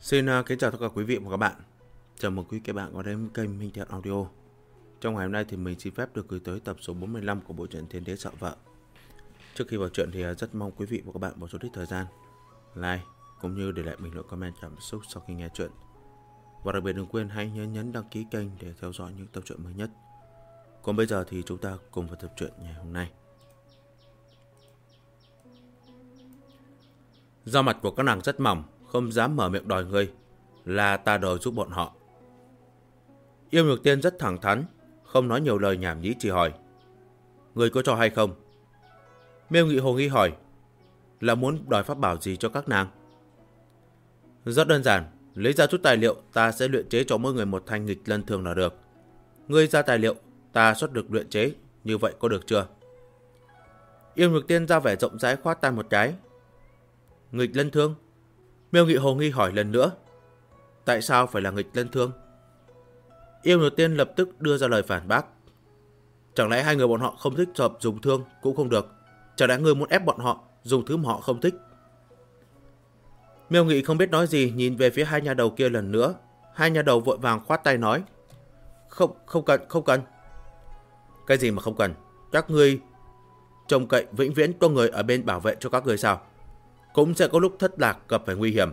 Xin kính chào tất cả quý vị và các bạn. Chào mừng quý các bạn có đến kênh Minh Thiện Audio. Trong ngày hôm nay thì mình xin phép được gửi tới tập số 45 của bộ truyện Thiên Đế Sợ Vợ. Trước khi vào truyện thì rất mong quý vị và các bạn bỏ số ít thời gian like cũng như để lại bình luận comment cảm xúc sau khi nghe truyện. Và đặc biệt đừng quên hãy nhấn đăng ký kênh để theo dõi những tập truyện mới nhất. Còn bây giờ thì chúng ta cùng vào tập truyện ngày hôm nay. Da mặt của các nàng rất mỏng, không dám mở miệng đòi ngươi, là ta đòi giúp bọn họ. Yêu Nhược Tiên rất thẳng thắn, không nói nhiều lời nhảm nhí, chỉ hỏi: ngươi có cho hay không? Miêu Nghị hồ nghi hỏi: là muốn đòi pháp bảo gì cho các nàng? Rất đơn giản, lấy ra chút tài liệu, ta sẽ luyện chế cho mỗi người một thanh nghịch lân thương là được. Ngươi ra tài liệu, ta xuất lực luyện chế, như vậy có được chưa? Yêu Nhược Tiên ra vẻ rộng rãi khoát tay một cái. Nghịch lân thương? Miêu Nghị hồ nghi hỏi lần nữa. Tại sao phải là nghịch lân thương? Yêu Nhược Tiên lập tức đưa ra lời phản bác. Chẳng lẽ hai người bọn họ không thích hợp dùng thương cũng không được? Chẳng lẽ ngươi muốn ép bọn họ dùng thứ mà họ không thích? Miêu Nghị không biết nói gì, nhìn về phía hai nhà đầu kia lần nữa. Hai nhà đầu vội vàng khoát tay nói: Không cần. Cái gì mà không cần? Các ngươi trông cậy vĩnh viễn có người ở bên bảo vệ cho các ngươi sao? Cũng sẽ có lúc thất lạc gặp phải nguy hiểm.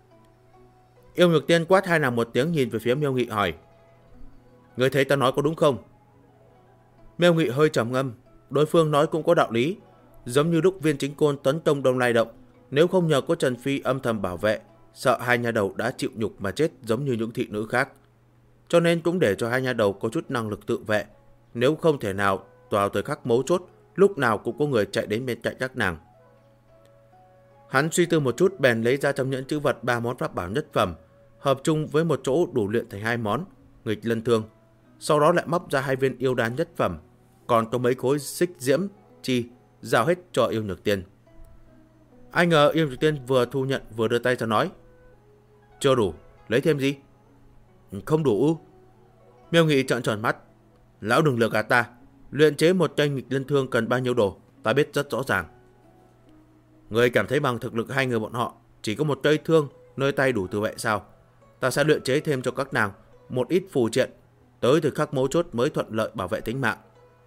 Yêu Nhược Tiên quát hai nàng một tiếng, nhìn về phía Miêu Nghị hỏi: ngươi thấy ta nói có đúng không? Miêu Nghị hơi trầm ngâm. Đối phương nói cũng có đạo lý. Giống như lúc Viên Chính Côn tấn công Đông Lai Động, nếu không nhờ có Trần Phi âm thầm bảo vệ, sợ hai nhà đầu đã chịu nhục mà chết giống như những thị nữ khác. Cho nên cũng để cho hai nhà đầu có chút năng lực tự vệ. Nếu không thể nào vào thời khắc mấu chốt, lúc nào cũng có người chạy đến bên cạnh các nàng. Hắn suy tư một chút, bèn lấy ra trong nhẫn trữ vật 3 món pháp bảo nhất phẩm, hợp chung với một chỗ đủ luyện thành 2 món nghịch lân thương. Sau đó lại móc ra 2 viên yêu đan nhất phẩm, còn có mấy khối xích diễm chi, giao hết cho Yêu Nhược Tiên. Ai ngờ Yêu Nhược Tiên vừa thu nhận vừa đưa tay ra nói: chưa đủ, lấy thêm gì? Không đủ. Miêu Nghị trợn tròn mắt. Lão đừng lừa gạt ta, luyện chế một thanh nghịch lân thương cần bao nhiêu đồ, ta biết rất rõ ràng. Người cảm thấy bằng thực lực hai người bọn họ chỉ có một cây thương nơi tay đủ tự vệ sao? Ta sẽ luyện chế thêm cho các nàng một ít phù triện, tới thời khắc mấu chốt mới thuận lợi bảo vệ tính mạng.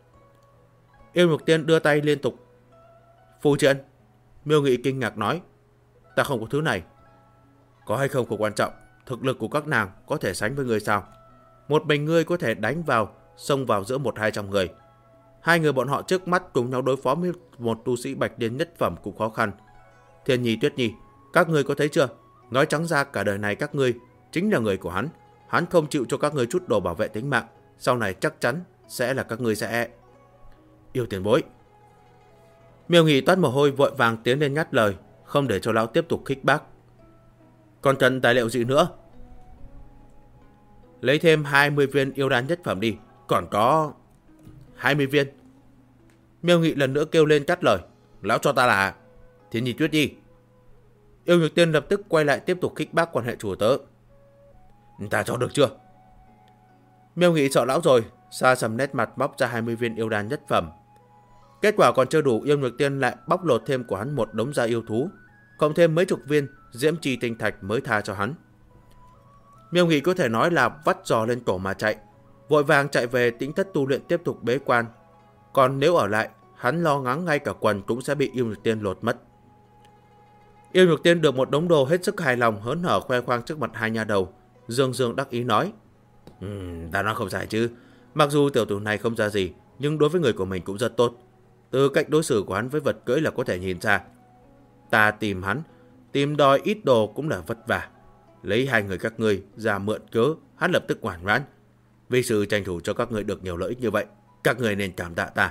Yêu Nhược Tiên đưa tay liên tục. Phù triện? Miêu Nghị kinh ngạc nói: ta không có thứ này. Có hay không không quan trọng, thực lực của các nàng có thể sánh với người sao? Một mình ngươi có thể đánh vào, xông vào giữa 100-200 người. Hai người bọn họ trước mắt cùng nhau đối phó với một tu sĩ bạch liên nhất phẩm cũng khó khăn. Thiên Nhi, Tuyết Nhi, các ngươi có thấy chưa? Nói trắng ra cả đời này các ngươi chính là người của hắn. Hắn không chịu cho các ngươi chút đồ bảo vệ tính mạng, sau này chắc chắn sẽ là các ngươi sẽ... Yêu tiền bối. Miêu Nghị toát mồ hôi vội vàng tiến lên ngắt lời, không để cho lão tiếp tục khích bác. Còn cần tài liệu gì nữa? Lấy thêm 20 viên yêu đan nhất phẩm đi. Còn có 20 viên. Miêu Nghị lần nữa kêu lên cắt lời. Lão cho ta là Thiên Nhi, Tuyết Nhi. Yêu Nhược Tiên lập tức quay lại tiếp tục khích bác quan hệ chủ tớ. Ta cho được chưa? Miêu Nghị sợ lão rồi, xa sầm nét mặt bóc ra 20 viên yêu đan nhất phẩm. Kết quả còn chưa đủ, Yêu Nhược Tiên lại bóc lột thêm của hắn một đống da yêu thú, cộng thêm mấy chục viên diễm trì tinh thạch mới tha cho hắn. Miêu Nghị có thể nói là vắt giò lên cổ mà chạy, vội vàng chạy về Tĩnh Thất tu luyện tiếp tục bế quan. Còn nếu ở lại, hắn lo ngắng ngay cả quần cũng sẽ bị Yêu Nhược Tiên lột mất. Yêu Nhược Tiên được một đống đồ hết sức hài lòng, hớn hở khoe khoang trước mặt hai nhà đầu, dương dương đắc ý nói: ta nói không sai chứ. Mặc dù tiểu tử này không ra gì, nhưng đối với người của mình cũng rất tốt. Từ cách đối xử của hắn với vật cưỡi là có thể nhìn ra. Ta tìm hắn, tìm đòi ít đồ cũng là vất vả. Lấy hai người các ngươi ra mượn cớ, hắn lập tức ngoan ngoãn. Vì sự tranh thủ cho các ngươi được nhiều lợi ích như vậy, các ngươi nên cảm tạ ta.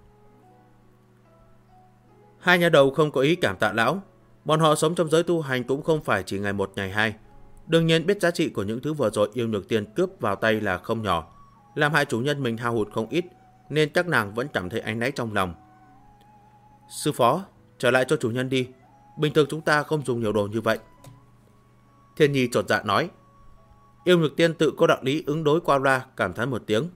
Hai nhà đầu không có ý cảm tạ lão. Bọn họ sống trong giới tu hành cũng không phải chỉ ngày một ngày hai. Đương nhiên biết giá trị của những thứ vừa rồi Yêu Nhược Tiên cướp vào tay là không nhỏ, làm hai chủ nhân mình hao hụt không ít, nên các nàng vẫn cảm thấy áy náy trong lòng. Sư phó, trở lại cho chủ nhân đi. Bình thường chúng ta không dùng nhiều đồ như vậy. Thiên Nhi chột dạ nói. Yêu Nhược Tiên tự có đạo lý ứng đối qua ra, cảm thán một tiếng.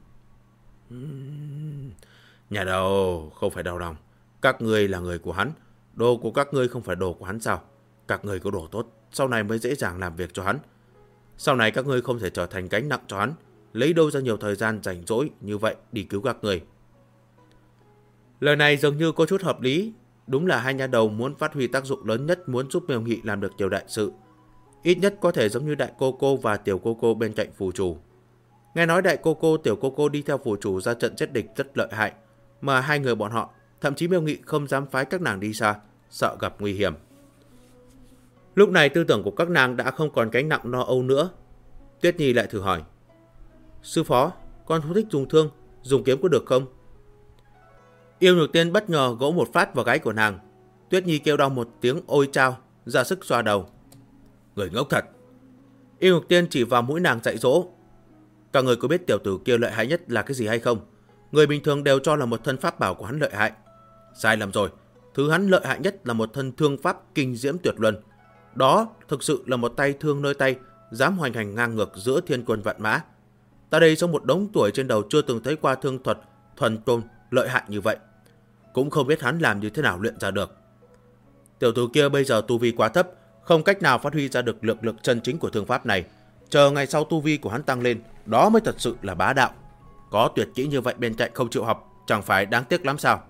Nhà đầu, không phải đau lòng. Các ngươi là người của hắn. Đồ của các ngươi không phải đồ của hắn sao? các người có đồ tốt, sau này mới dễ dàng làm việc cho hắn. Sau này các ngươi không thể trở thành gánh nặng cho hắn, lấy đâu ra nhiều thời gian rảnh rỗi như vậy đi cứu các người. Lời này dường như có chút hợp lý. Đúng là hai nha đầu muốn phát huy tác dụng lớn nhất, muốn giúp Miêu Nghị làm được nhiều đại sự. Ít nhất có thể giống như đại cô cô và tiểu cô cô bên cạnh phù chủ. Nghe nói đại cô cô, tiểu cô cô đi theo phù chủ ra trận giết địch rất lợi hại, mà hai người bọn họ, thậm chí Miêu Nghị không dám phái các nàng đi xa, sợ gặp nguy hiểm. Lúc này tư tưởng của các nàng đã không còn gánh nặng lo âu nữa. Tuyết Nhi lại thử hỏi: sư phó, con không thích dùng thương, dùng kiếm có được không? Yêu Nhược Tiên bất ngờ gõ một phát vào gáy của nàng. Tuyết Nhi kêu đau một tiếng ôi chao, ra sức xoa đầu. Người ngốc thật. Yêu Nhược Tiên chỉ vào mũi nàng dạy dỗ: các người có biết tiểu tử kia lợi hại nhất là cái gì hay không? Người bình thường đều cho là một thân pháp bảo của hắn lợi hại. Sai lầm rồi. Thứ hắn lợi hại nhất là một thân thương pháp kinh diễm tuyệt luân. Đó thực sự là một tay thương nơi tay, dám hoành hành ngang ngược giữa thiên quân vạn mã. Ta đây trong một đống tuổi trên đầu chưa từng thấy qua thương thuật thuần tôn lợi hại như vậy. Cũng không biết hắn làm như thế nào luyện ra được. Tiểu tử kia bây giờ tu vi quá thấp, không cách nào phát huy ra được lực lượng chân chính của thương pháp này. Chờ ngày sau tu vi của hắn tăng lên, đó mới thật sự là bá đạo. Có tuyệt kỹ như vậy bên cạnh không chịu học, chẳng phải đáng tiếc lắm sao?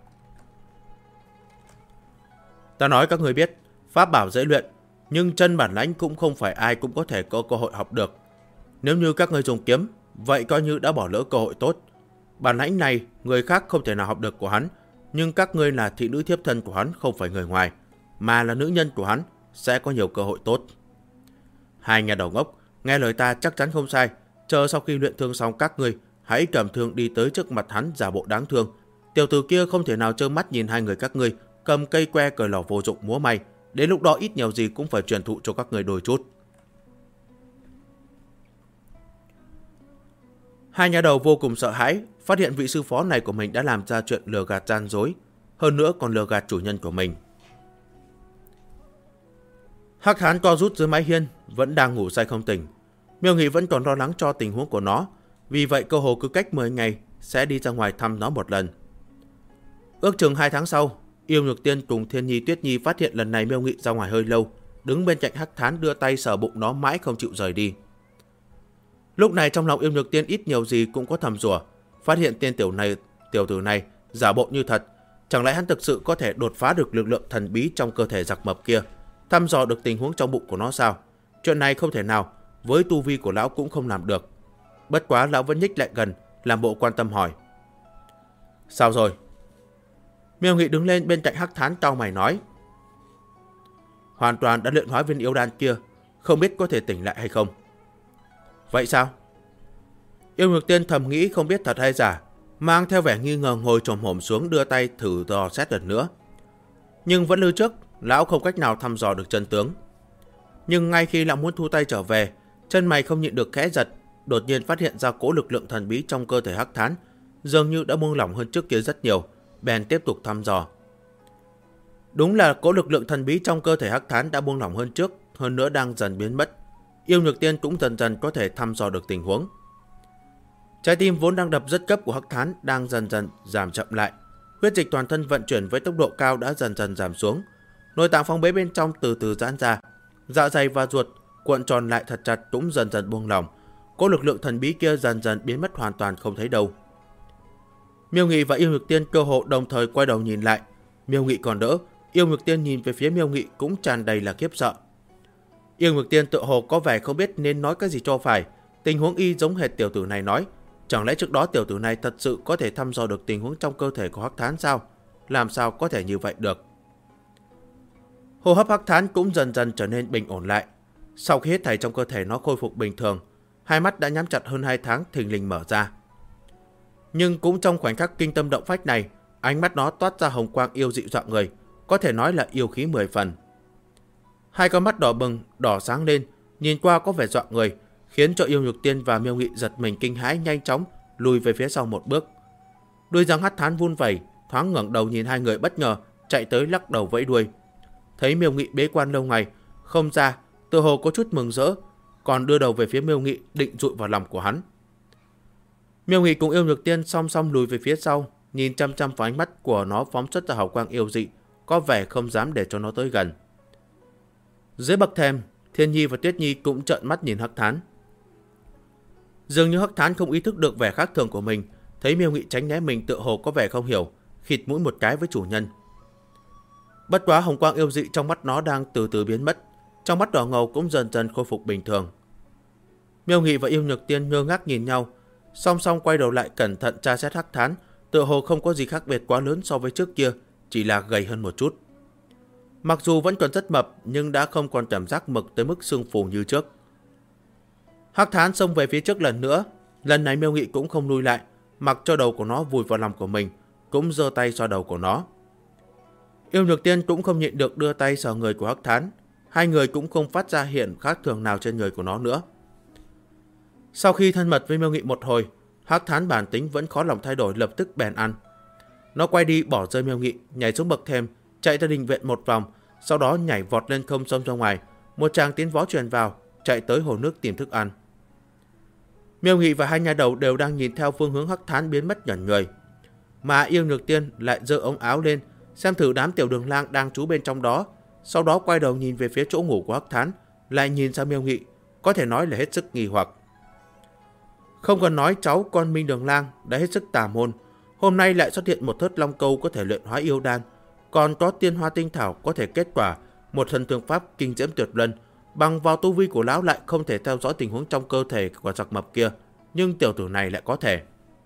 Ta nói các người biết, pháp bảo dễ luyện, nhưng chân bản lãnh cũng không phải ai cũng có thể có cơ hội học được. Nếu như các người dùng kiếm, vậy coi như đã bỏ lỡ cơ hội tốt. Bản lãnh này người khác không thể nào học được của hắn, nhưng các ngươi là thị nữ thiếp thân của hắn, không phải người ngoài, mà là nữ nhân của hắn, sẽ có nhiều cơ hội tốt. Hai nhà đầu ngốc, nghe lời ta chắc chắn không sai. Chờ sau khi luyện thương xong, các ngươi hãy cầm thương đi tới trước mặt hắn giả bộ đáng thương. Tiểu tử kia không thể nào trơ mắt nhìn hai người các ngươi cầm cây que cởi lò vô dụng múa may. Đến lúc đó ít nhiều gì cũng phải truyền thụ cho các người đôi chút. Hai nhà đầu vô cùng sợ hãi, phát hiện vị sư phó này của mình đã làm ra chuyện lừa gạt gian dối, hơn nữa còn lừa gạt chủ nhân của mình. Hắc Hán co rút dưới mái hiên, vẫn đang ngủ say không tỉnh. Miêu Nghị vẫn còn lo lắng cho tình huống của nó, vì vậy cơ hồ cứ cách 10 ngày sẽ đi ra ngoài thăm nó một lần. Ước chừng 2 tháng sau, Yêu Nhược Tiên cùng Thiên Nhi, Tuyết Nhi phát hiện lần này Miêu Nghị ra ngoài hơi lâu, đứng bên cạnh Hắc Hán đưa tay sờ bụng nó mãi không chịu rời đi. Lúc này trong lòng Yêu Nhược Tiên ít nhiều gì cũng có thầm rủa, phát hiện tiểu tử này giả bộ như thật, chẳng lẽ hắn thực sự có thể đột phá được lực lượng thần bí trong cơ thể giặc mập kia, thăm dò được tình huống trong bụng của nó sao? Chuyện này không thể nào, với tu vi của lão cũng không làm được. Bất quá lão vẫn nhích lại gần, làm bộ quan tâm hỏi: sao rồi? Miêu Nghị đứng lên bên cạnh Hắc Thán cau mày nói: hoàn toàn đã luyện hóa viên yêu đan kia, không biết có thể tỉnh lại hay không. Vậy sao? Yêu Nhược Tiên thầm nghĩ không biết thật hay giả, mang theo vẻ nghi ngờ ngồi chồm hổm xuống đưa tay thử dò xét lần nữa. Nhưng vẫn như trước, lão không cách nào thăm dò được chân tướng. Nhưng ngay khi lão muốn thu tay trở về, chân mày không nhịn được khẽ giật, đột nhiên phát hiện ra cỗ lực lượng thần bí trong cơ thể Hắc Thán dường như đã buông lỏng hơn trước kia rất nhiều, bèn tiếp tục thăm dò. Đúng là cỗ lực lượng thần bí trong cơ thể Hắc Thán đã buông lỏng hơn trước, hơn nữa đang dần biến mất. Yêu Nhược Tiên cũng dần dần có thể thăm dò được tình huống. Trái tim vốn đang đập rất cấp của Hắc Thán đang dần dần giảm chậm lại. Huyết dịch toàn thân vận chuyển với tốc độ cao đã dần dần giảm xuống. Nội tạng phong bế bên trong từ từ giãn ra. Dạ dày và ruột cuộn tròn lại thật chặt cũng dần dần buông lỏng. Cỗ lực lượng thần bí kia dần dần biến mất hoàn toàn không thấy đâu. Miêu Nghị và Yêu Nhược Tiên cơ hồ đồng thời quay đầu nhìn lại. Miêu Nghị còn đỡ, Yêu Nhược Tiên nhìn về phía Miêu Nghị cũng tràn đầy là khiếp sợ. Yêu Nhược Tiên tự hồ có vẻ không biết nên nói cái gì cho phải. Tình huống y giống hệt tiểu tử này nói. Chẳng lẽ trước đó tiểu tử này thật sự có thể thăm dò được tình huống trong cơ thể của Hắc Thán sao? Làm sao có thể như vậy được? Hô hấp Hắc Thán cũng dần dần trở nên bình ổn lại. Sau khi hết thảy trong cơ thể nó khôi phục bình thường, hai mắt đã nhắm chặt hơn 2 tháng thình lình mở ra. Nhưng cũng trong khoảnh khắc kinh tâm động phách này, ánh mắt nó toát ra hồng quang yêu dịu dọa người, có thể nói là yêu khí 10 phần. Hai con mắt đỏ bừng, đỏ sáng lên, nhìn qua có vẻ dọa người, khiến cho Yêu Nhược Tiên và Miêu Nghị giật mình kinh hãi, nhanh chóng lùi về phía sau một bước. Đuôi răng Hắc Thán vun vẩy, thoáng ngẩng đầu nhìn hai người bất ngờ, chạy tới lắc đầu vẫy đuôi. Thấy Miêu Nghị bế quan lâu ngày không ra, tự hồ có chút mừng rỡ, còn đưa đầu về phía Miêu Nghị định dụi vào lòng của hắn. Miêu Nghị cùng Yêu Nhược Tiên song song lùi về phía sau, nhìn chăm chăm vào ánh mắt của nó phóng xuất ra hào quang yêu dị, có vẻ không dám để cho nó tới gần. Dưới bậc thềm, Thiên Nhi và Tuyết Nhi cũng trợn mắt nhìn Hắc Thán. Dường như Hắc Thán không ý thức được vẻ khác thường của mình, thấy Miêu Nghị tránh né mình tựa hồ có vẻ không hiểu, khịt mũi một cái với chủ nhân. Bất quá hồng quang yêu dị trong mắt nó đang từ từ biến mất, trong mắt đỏ ngầu cũng dần dần khôi phục bình thường. Miêu Nghị và Yêu Nhược Tiên ngơ ngác nhìn nhau, song song quay đầu lại cẩn thận tra xét Hắc Thán, tựa hồ không có gì khác biệt quá lớn so với trước kia, chỉ là gầy hơn một chút. Mặc dù vẫn còn rất mập nhưng đã không còn cảm giác mực tới mức sưng phù như trước. Hắc Thán xông về phía trước lần nữa, lần này Miêu Nghị cũng không lùi lại, mặc cho đầu của nó vùi vào lòng của mình, cũng giơ tay xoa đầu của nó. Yêu Nhược Tiên cũng không nhịn được đưa tay sờ người của Hắc Thán, hai người cũng không phát ra hiện khác thường nào trên người của nó nữa. Sau khi thân mật với Miêu Nghị một hồi, Hắc Thán bản tính vẫn khó lòng thay đổi, lập tức bèn ăn. Nó quay đi bỏ rơi Miêu Nghị, nhảy xuống bậc thềm, chạy ra đình viện một vòng, sau đó nhảy vọt lên không xông ra ngoài, một tràng tiến võ truyền vào, chạy tới hồ nước tìm thức ăn. Miêu Nghị và hai nha đầu đều đang nhìn theo phương hướng Hắc Thán biến mất nhẫn người, mà Yêu Nhược Tiên lại giơ ống áo lên xem thử đám tiểu đường lang đang trú bên trong đó, sau đó quay đầu nhìn về phía chỗ ngủ của Hắc Thán, lại nhìn sang Miêu Nghị, có thể nói là hết sức nghi hoặc. Không cần nói cháu con Minh Đường Lang đã hết sức tà môn, hôm nay lại xuất hiện một thớt long câu có thể luyện hóa yêu đan, còn có tiên hoa tinh thảo có thể kết quả một thần thương pháp kinh diễm tuyệt luân, bằng vào tu vi của lão lại không thể theo dõi tình huống trong cơ thể của giặc mập kia, nhưng tiểu tử này lại có thể.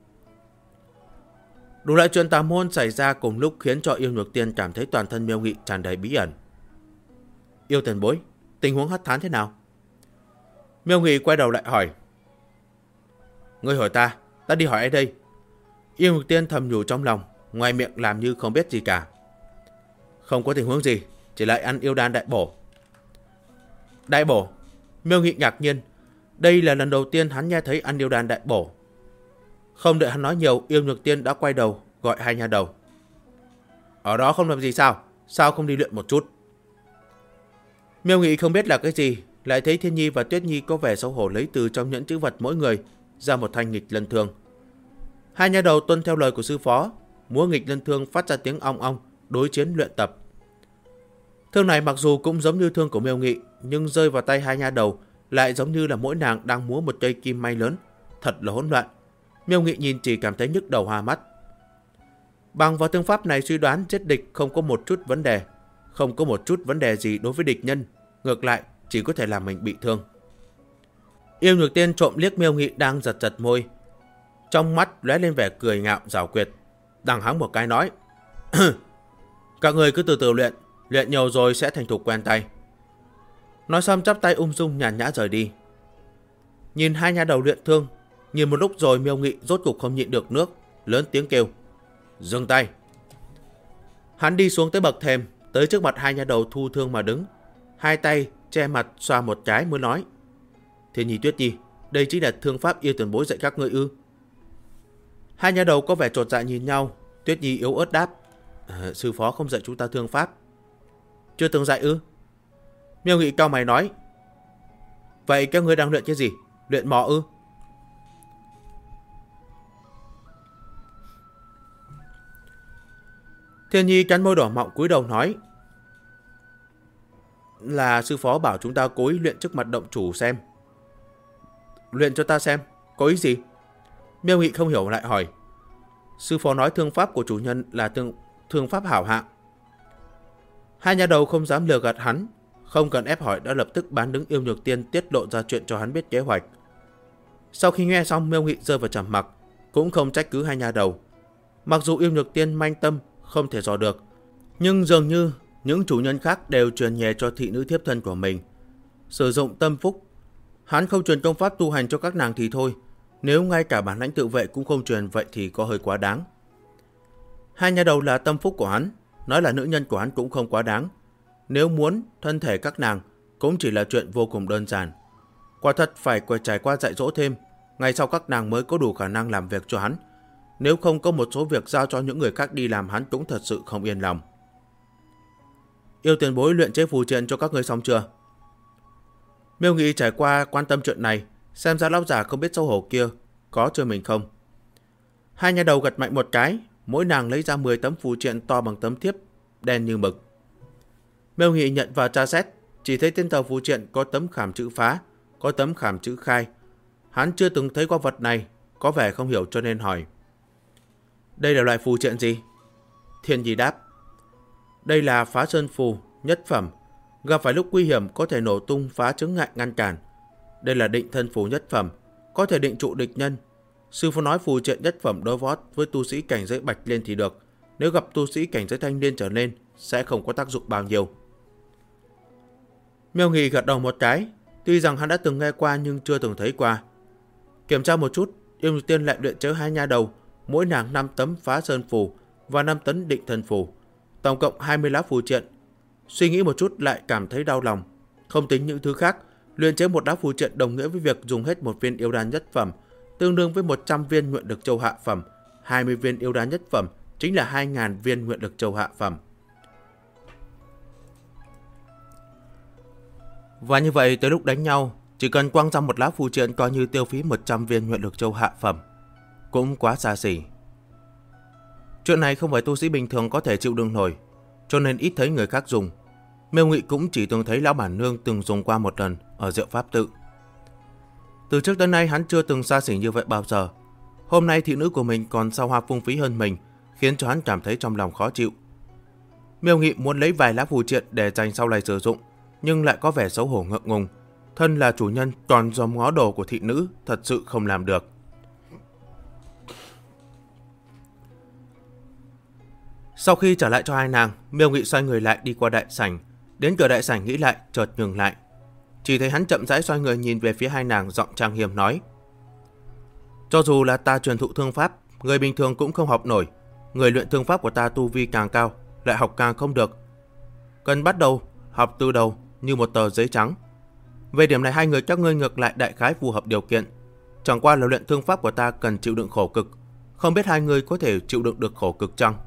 Đủ loại chuyện tà môn xảy ra cùng lúc khiến cho Yêu Nhược Tiên cảm thấy toàn thân Miêu Nghị tràn đầy bí ẩn. Yêu tiền bối, tình huống Hắc Thán thế nào? Miêu Nghị quay đầu lại hỏi. Ngươi hỏi ta đi hỏi ai đây? Yêu Nhược Tiên thầm nhủ trong lòng, ngoài miệng làm như không biết gì cả. Không có tình huống gì, chỉ lại ăn yêu đan đại bổ. Đại bổ? Miêu Nghị ngạc nhiên, đây là lần đầu tiên hắn nghe thấy ăn yêu đan đại bổ. Không đợi hắn nói nhiều, Yêu Nhược Tiên đã quay đầu gọi hai nha đầu. Ở đó không làm gì sao? Sao không đi luyện một chút? Miêu Nghị không biết là cái gì, lại thấy Thiên Nhi và Tuyết Nhi có vẻ xấu hổ lấy từ trong nhẫn chữ vật mỗi người ra một thanh nghịch lân thương. Hai nha đầu tuân theo lời của sư phó, múa nghịch lân thương phát ra tiếng ong ong, đối chiến luyện tập. Thương này mặc dù cũng giống như thương của Miêu Nghị, nhưng rơi vào tay hai nha đầu lại giống như là mỗi nàng đang múa một cây kim may lớn, thật là hỗn loạn. Miêu Nghị nhìn chỉ cảm thấy nhức đầu hoa mắt. Bằng vào thương pháp này suy đoán giết địch không có một chút vấn đề, không có một chút vấn đề gì đối với địch nhân, ngược lại chỉ có thể làm mình bị thương. Yêu Nhược Tiên trộm liếc Miêu Nghị đang giật giật môi, trong mắt lóe lên vẻ cười ngạo giảo quyệt, đằng hắng một cái nói: các người cứ từ từ luyện, luyện nhiều rồi sẽ thành thục quen tay. Nói xong chắp tay ung dung nhàn nhã rời đi. Nhìn hai nha đầu luyện thương, nhìn một lúc rồi Miêu Nghị rốt cục không nhịn được nước, lớn tiếng kêu: dừng tay. Hắn đi xuống tới bậc thềm, tới trước mặt hai nha đầu thu thương mà đứng, hai tay che mặt xoa một cái mới nói: Thiên Nhi, Tuyết Nhi, đây chính là thương pháp Yêu tiền bối dạy các ngươi ư? Hai nha đầu có vẻ chột dạ nhìn nhau. Tuyết Nhi yếu ớt đáp: sư phó không dạy chúng ta thương pháp. Chưa từng dạy ư? Miêu Nghị cau mày nói: vậy các ngươi đang luyện cái gì? Luyện mò ư? Thiên Nhi cắn môi đỏ mọng cúi đầu nói: là sư phó bảo chúng ta cố ý luyện trước mặt động chủ xem. Luyện cho ta xem, có ý gì? Miêu Nghị không hiểu lại hỏi: sư phó nói thương pháp của chủ nhân là thương pháp hảo hạng. Hai nha đầu không dám lừa gạt hắn, không cần ép hỏi đã lập tức bán đứng Yêu Nhược Tiên tiết lộ ra chuyện cho hắn biết kế hoạch. Sau khi nghe xong, Miêu Nghị rơi vào trầm mặc, cũng không trách cứ hai nha đầu. Mặc dù Yêu Nhược Tiên manh tâm không thể dò được, nhưng dường như những chủ nhân khác đều truyền nghề cho thị nữ thiếp thân của mình, sử dụng tâm phúc. Hắn không truyền công pháp tu hành cho các nàng thì thôi, nếu ngay cả bản lãnh tự vệ cũng không truyền, vậy thì có hơi quá đáng. Hai nha đầu là tâm phúc của hắn, nói là nữ nhân của hắn cũng không quá đáng. Nếu muốn thân thể các nàng cũng chỉ là chuyện vô cùng đơn giản. Quả thật phải trải qua dạy dỗ thêm, ngày sau các nàng mới có đủ khả năng làm việc cho hắn. Nếu không có một số việc giao cho những người khác đi làm, hắn cũng thật sự không yên lòng. Yêu tiền bối luyện chế phù triện cho các ngươi xong chưa? Miêu Nghị trải qua quan tâm chuyện này, xem ra lão già không biết xấu hổ kia có chơi mình không. Hai nha đầu gật mạnh một cái, mỗi nàng lấy ra 10 tấm phù triện to bằng tấm thiếp, đen như mực. Miêu Nghị nhận vào tra xét, chỉ thấy trên tờ phù triện có tấm khảm chữ phá, có tấm khảm chữ khai. Hắn chưa từng thấy qua vật này, có vẻ không hiểu cho nên hỏi. Đây là loại phù triện gì? Thiên Nhi đáp. Đây là phá sơn phù, nhất phẩm. Gặp phải lúc nguy hiểm có thể nổ tung phá chướng ngại ngăn cản. Đây là định thân phù nhất phẩm, có thể định trụ địch nhân. Sư phụ nói phù triện nhất phẩm đối phó với tu sĩ cảnh giới bạch liên thì được. Nếu gặp tu sĩ cảnh giới thanh liên trở lên sẽ không có tác dụng bao nhiêu. Miêu Nghị gật đầu một cái. Tuy rằng hắn đã từng nghe qua nhưng chưa từng thấy qua. Kiểm tra một chút, Yêu Nhược Tiên lại luyện chế 2 nha đầu, mỗi nàng 5 tấm phá sơn phù và 5 tấn định thân phù, tổng cộng 20 lá phù triện. Suy nghĩ một chút lại cảm thấy đau lòng. Không tính những thứ khác, luyện chế một lá phù triện đồng nghĩa với việc dùng hết một viên yêu đan nhất phẩm, tương đương với 100 viên nguyện lực châu hạ phẩm. 20 viên yêu đan nhất phẩm chính là 2.000 viên nguyện lực châu hạ phẩm. Và như vậy tới lúc đánh nhau, chỉ cần quăng ra một lá phù triện coi như tiêu phí 100 viên nguyện lực châu hạ phẩm. Cũng quá xa xỉ. Chuyện này không phải tu sĩ bình thường có thể chịu đựng nổi, cho nên ít thấy người khác dùng. Miêu Nghị cũng chỉ từng thấy lão bản nương từng dùng qua một lần ở Diệu Pháp Tự. Từ trước đến nay hắn chưa từng xa xỉ như vậy bao giờ. Hôm nay thị nữ của mình còn sao hoa phung phí hơn mình, khiến cho hắn cảm thấy trong lòng khó chịu. Miêu Nghị muốn lấy vài lá phù triện để dành sau này sử dụng, nhưng lại có vẻ xấu hổ ngượng ngùng. Thân là chủ nhân toàn dòm ngó đồ của thị nữ, thật sự không làm được. Sau khi trả lại cho hai nàng, Miêu Nghị xoay người lại đi qua đại sảnh. Đến cửa đại sảnh nghĩ lại, chợt ngừng lại. Chỉ thấy hắn chậm rãi xoay người nhìn về phía hai nàng, giọng trang nghiêm nói. Cho dù là ta truyền thụ thương pháp, người bình thường cũng không học nổi. Người luyện thương pháp của ta tu vi càng cao, lại học càng không được. Cần bắt đầu, học từ đầu như một tờ giấy trắng. Về điểm này hai người các ngươi ngược lại đại khái phù hợp điều kiện. Chẳng qua là luyện thương pháp của ta cần chịu đựng khổ cực. Không biết hai người có thể chịu đựng được khổ cực chăng?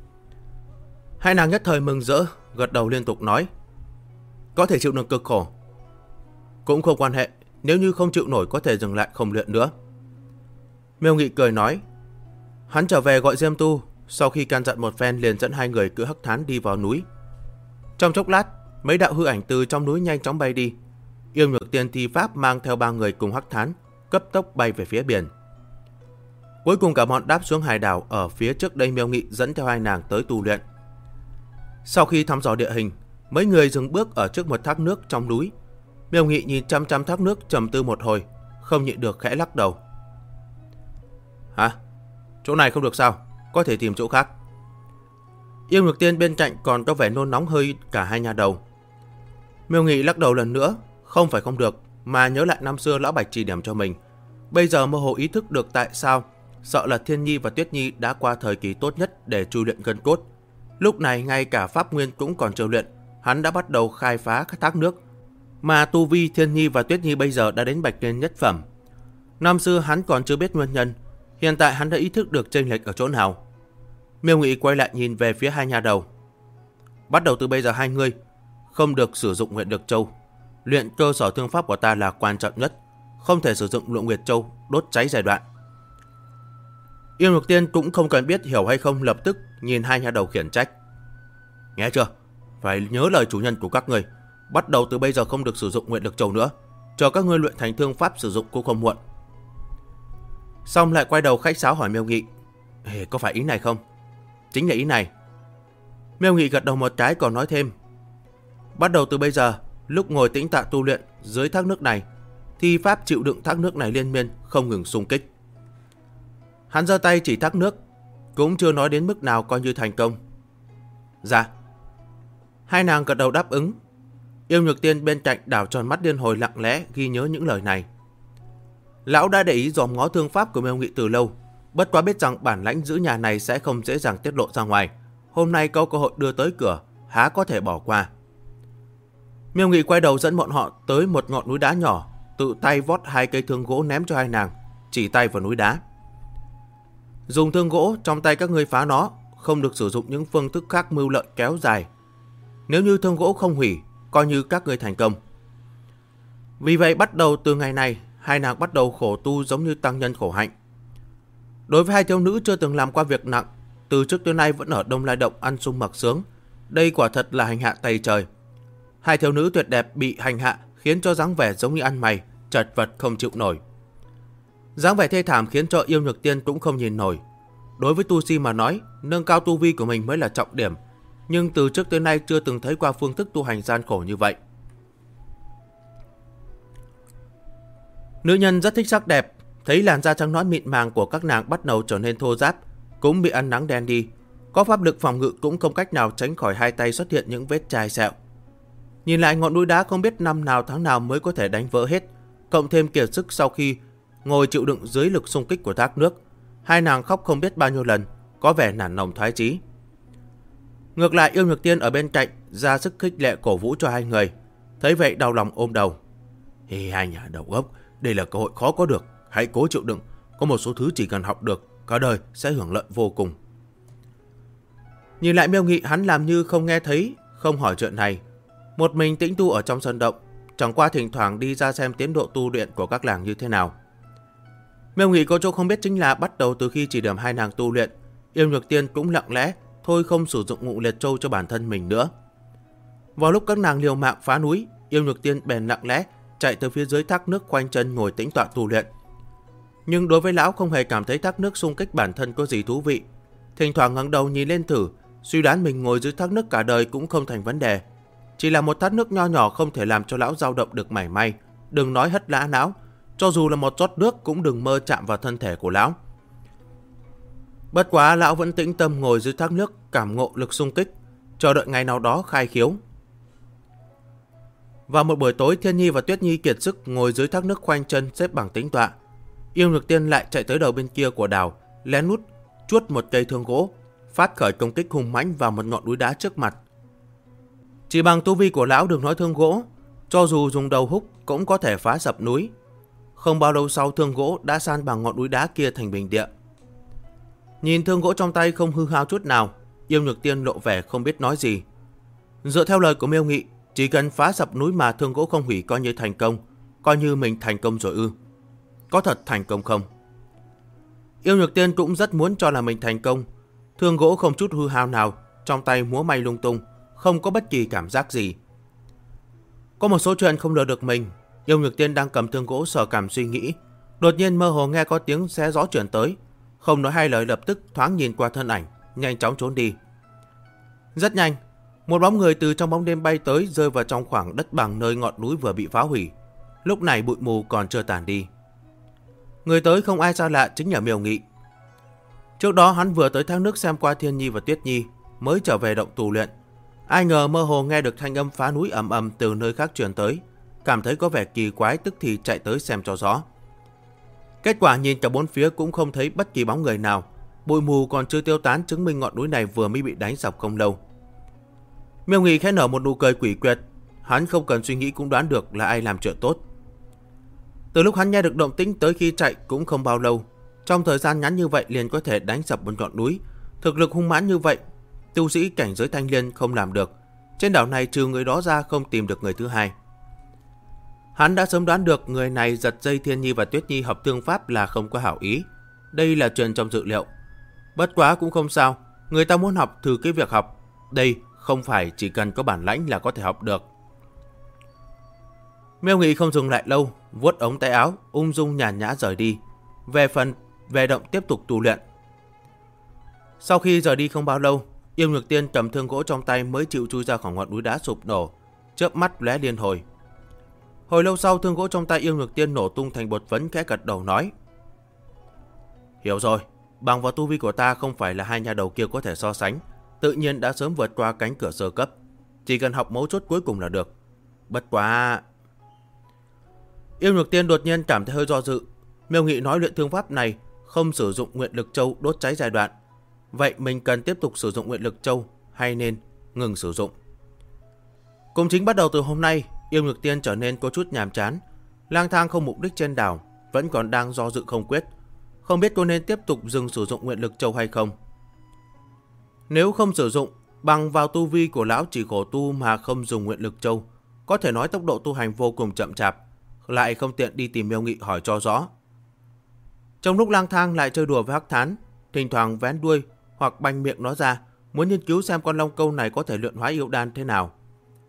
Hai nàng nhất thời mừng rỡ, gật đầu liên tục nói. Có thể chịu đựng cực khổ. Cũng không quan hệ, nếu như không chịu nổi có thể dừng lại không luyện nữa. Miêu Nghị cười nói. Hắn trở về gọi Diêm Tu, sau khi can dặn một phen liền dẫn hai người cưỡi hắc thán đi vào núi. Trong chốc lát, mấy đạo hư ảnh từ trong núi nhanh chóng bay đi. Yêu Nhược Tiên thi pháp mang theo 3 người cùng hắc thán, cấp tốc bay về phía biển. Cuối cùng cả bọn đáp xuống hải đảo ở phía trước đây. Miêu Nghị dẫn theo hai nàng tới tu luyện. Sau khi thăm dò địa hình, mấy người dừng bước ở trước một thác nước trong núi. Miêu Nghị nhìn chăm chăm thác nước trầm tư một hồi, không nhịn được khẽ lắc đầu. Hả? Chỗ này không được sao? Có thể tìm chỗ khác. Yêu Nhược Tiên bên cạnh còn có vẻ nôn nóng hơi cả hai nha đầu. Miêu Nghị lắc đầu lần nữa. Không phải không được, mà nhớ lại năm xưa lão Bạch chỉ điểm cho mình. Bây giờ mơ hồ ý thức được tại sao, sợ là Thiên Nhi và Tuyết Nhi đã qua thời kỳ tốt nhất để chui luyện gân cốt. Lúc này ngay cả pháp nguyên cũng còn chưa luyện, hắn đã bắt đầu khai phá các thác nước. Mà tu vi Thiên Nhi và Tuyết Nhi bây giờ đã đến Bạch Liên nhất phẩm. Năm xưa hắn còn chưa biết nguyên nhân, hiện tại hắn đã ý thức được chênh lệch ở chỗ nào. Miêu Nghị quay lại nhìn về phía hai nha đầu. Bắt đầu từ bây giờ hai người không được sử dụng Nguyệt Lực Châu. Luyện cơ sở thương pháp của ta là quan trọng nhất, không thể sử dụng Lượng Nguyệt Châu đốt cháy giai đoạn. Yêu Nhược Tiên cũng không cần biết hiểu hay không, lập tức nhìn hai nha đầu khiển trách. Nghe chưa? Phải nhớ lời chủ nhân của các người. Bắt đầu từ bây giờ không được sử dụng Nguyệt Lực Châu nữa. Chờ các ngươi luyện thành thương pháp sử dụng cũng không muộn. Xong lại quay đầu khách sáo hỏi Miêu Nghị. Có phải ý này không? Chính là ý này. Miêu Nghị gật đầu một cái còn nói thêm. Bắt đầu từ bây giờ, lúc ngồi tĩnh tạ tu luyện dưới thác nước này, thi pháp chịu đựng thác nước này liên miên không ngừng xung kích. Hắn giơ tay chỉ thác nước, cũng chưa nói đến mức nào coi như thành công. Dạ. Hai nàng gật đầu đáp ứng. Yêu Nhược Tiên bên cạnh đảo tròn mắt điên hồi lặng lẽ ghi nhớ những lời này. Lão đã để ý dòm ngó thương pháp của Miêu Nghị từ lâu, bất quá biết rằng bản lãnh giữ nhà này sẽ không dễ dàng tiết lộ ra ngoài. Hôm nay có cơ hội đưa tới cửa, há có thể bỏ qua. Miêu Nghị quay đầu dẫn bọn họ tới một ngọn núi đá nhỏ, tự tay vót 2 cây thương gỗ ném cho hai nàng, chỉ tay vào núi đá. Dùng thương gỗ trong tay các ngươi phá nó, không được sử dụng những phương thức khác mưu lợi kéo dài. Nếu như thương gỗ không hủy, coi như các ngươi thành công. Vì vậy bắt đầu từ ngày này, hai nàng bắt đầu khổ tu giống như tăng nhân khổ hạnh. Đối với hai thiếu nữ chưa từng làm qua việc nặng, từ trước tới nay vẫn ở Đông Lai Động ăn sung mặc sướng, đây quả thật là hành hạ tày trời. Hai thiếu nữ tuyệt đẹp bị hành hạ khiến cho dáng vẻ giống như ăn mày, chật vật không chịu nổi. Dáng vẻ thê thảm khiến cho Yêu Nhược Tiên cũng không nhìn nổi. Đối với tu sĩ mà nói, nâng cao tu vi của mình mới là trọng điểm, nhưng từ trước tới nay chưa từng thấy qua phương thức tu hành gian khổ như vậy. Nữ nhân rất thích sắc đẹp, thấy làn da trắng nõn mịn màng của các nàng bắt đầu trở nên thô ráp, cũng bị ăn nắng đen đi. Có pháp lực phòng ngự cũng không cách nào tránh khỏi hai tay xuất hiện những vết chai sẹo. Nhìn lại ngọn núi đá không biết năm nào tháng nào mới có thể đánh vỡ hết, cộng thêm kiệt sức sau khi ngồi chịu đựng dưới lực xung kích của thác nước, hai nàng khóc không biết bao nhiêu lần, có vẻ nản lòng thoái chí. Ngược lại Yêu Nhược Tiên ở bên cạnh ra sức khích lệ cổ vũ cho hai người, thấy vậy đau lòng ôm đầu. Hai nhà đầu óc, đây là cơ hội khó có được, hãy cố chịu đựng, có một số thứ chỉ cần học được, cả đời sẽ hưởng lợi vô cùng. Nhìn lại Miêu Nghị, hắn làm như không nghe thấy, không hỏi chuyện này, một mình tĩnh tu ở trong sân động, chẳng qua thỉnh thoảng đi ra xem tiến độ tu luyện của các nàng như thế nào. Miêu Nghị có chỗ không biết chính là bắt đầu từ khi chỉ điểm hai nàng tu luyện, Yêu Nhược Tiên cũng lặng lẽ thôi không sử dụng Ngụ Liệt Châu cho bản thân mình nữa. Vào lúc các nàng liều mạng phá núi, Yêu Nhược Tiên bèn lặng lẽ chạy từ phía dưới thác nước khoanh chân ngồi tĩnh tọa tu luyện. Nhưng đối với lão không hề cảm thấy thác nước xung kích bản thân có gì thú vị, thỉnh thoảng ngẩng đầu nhìn lên thử, suy đoán mình ngồi dưới thác nước cả đời cũng không thành vấn đề. Chỉ là một thác nước nho nhỏ không thể làm cho lão dao động được mảy may, đừng nói hất lã não, cho dù là một giọt nước cũng đừng mơ chạm vào thân thể của lão. Bất quá lão vẫn tĩnh tâm ngồi dưới thác nước cảm ngộ lực xung kích, chờ đợi ngày nào đó khai khiếu. Vào một buổi tối, Thiên Nhi và Tuyết Nhi kiệt sức ngồi dưới thác nước khoanh chân xếp bằng tĩnh tọa. Yêu Nhược Tiên lại chạy tới đầu bên kia của đảo, lén lút chuốt một cây thương gỗ, phát khởi công kích hung mãnh vào một ngọn núi đá trước mặt. Chỉ bằng tu vi của lão đừng nói thương gỗ, cho dù dùng đầu húc cũng có thể phá sập núi. Không bao lâu sau, thương gỗ đã san bằng ngọn núi đá kia thành bình địa. Nhìn thương gỗ trong tay không hư hao chút nào, Yêu Nhược Tiên lộ vẻ không biết nói gì. Dựa theo lời của Miêu Nghị, chỉ cần phá sập núi mà thương gỗ không hủy coi như thành công, coi như mình thành công rồi ư? Có thật thành công không? Yêu Nhược Tiên cũng rất muốn cho là mình thành công. Thương gỗ không chút hư hao nào, trong tay múa may lung tung, không có bất kỳ cảm giác gì. Có một số chuyện không lừa được mình. Yêu Nhược Tiên đang cầm thương gỗ sờ cảm suy nghĩ, đột nhiên mơ hồ nghe có tiếng xé gió chuyển tới, không nói hai lời lập tức thoáng nhìn qua thân ảnh, nhanh chóng trốn đi. Rất nhanh, một bóng người từ trong bóng đêm bay tới, rơi vào trong khoảng đất bằng nơi ngọn núi vừa bị phá hủy. Lúc này bụi mù còn chưa tàn đi. Người tới không ai xa lạ, chính là Miêu Nghị. Trước đó hắn vừa tới thác nước xem qua Thiên Nhi và Tuyết Nhi, mới trở về động tu luyện. Ai ngờ mơ hồ nghe được thanh âm phá núi ầm ầm từ nơi khác truyền tới, cảm thấy có vẻ kỳ quái, tức thì chạy tới xem cho rõ. Kết quả nhìn cả bốn phía cũng không thấy bất kỳ bóng người nào, bụi mù còn chưa tiêu tán, chứng minh ngọn núi này vừa mới bị đánh sập không lâu. Miêu Nghị khẽ nở một nụ cười quỷ quyệt, hắn không cần suy nghĩ cũng đoán được là ai làm chuyện tốt. Từ lúc hắn nghe được động tĩnh tới khi chạy cũng không bao lâu, trong thời gian ngắn như vậy liền có thể đánh sập một ngọn núi, thực lực hung mãnh như vậy, tu sĩ cảnh giới thanh liên không làm được. Trên đảo này trừ người đó ra không tìm được người thứ hai. Hắn đã sớm đoán được người này giật dây Thiên Nhi và Tuyết Nhi học thương pháp là không có hảo ý. Đây là chuyện trong dự liệu. Bất quá cũng không sao, người ta muốn học thử cái việc học. Đây không phải chỉ cần có bản lãnh là có thể học được. Miêu Nghị không dừng lại lâu, vuốt ống tay áo, ung dung nhàn nhã rời đi. Về động tiếp tục tu luyện. Sau khi rời đi không bao lâu, Yêu Nhược Tiên cầm thương gỗ trong tay mới chịu chui ra khỏi ngọn núi đá sụp đổ, chớp mắt lóe liên hồi. Hồi lâu sau, thương gỗ trong tay Yêu Nhược Tiên nổ tung thành bột phấn, khẽ gật đầu nói: Hiểu rồi, bằng vào tu vi của ta không phải là hai nhà đầu kia có thể so sánh, tự nhiên đã sớm vượt qua cánh cửa sơ cấp, chỉ cần học mấu chốt cuối cùng là được. Bất quá... Yêu Nhược Tiên đột nhiên cảm thấy hơi do dự. Miêu Nghị nói luyện thương pháp này không sử dụng Nguyện Lực Châu đốt cháy giai đoạn, vậy mình cần tiếp tục sử dụng Nguyện Lực Châu hay nên ngừng sử dụng? Cũng chính bắt đầu từ hôm nay, Yêu Nhược Tiên trở nên có chút nhàm chán, lang thang không mục đích trên đảo, vẫn còn đang do dự không quyết, không biết cô nên tiếp tục dừng sử dụng Nguyện Lực Châu hay không. Nếu không sử dụng, bằng vào tu vi của lão chỉ khổ tu mà không dùng Nguyện Lực Châu, có thể nói tốc độ tu hành vô cùng chậm chạp, lại không tiện đi tìm Miêu Nghị hỏi cho rõ. Trong lúc lang thang lại chơi đùa với Hắc Thán, thỉnh thoảng vén đuôi hoặc banh miệng nó ra, muốn nghiên cứu xem con long câu này có thể luyện hóa yêu đan thế nào.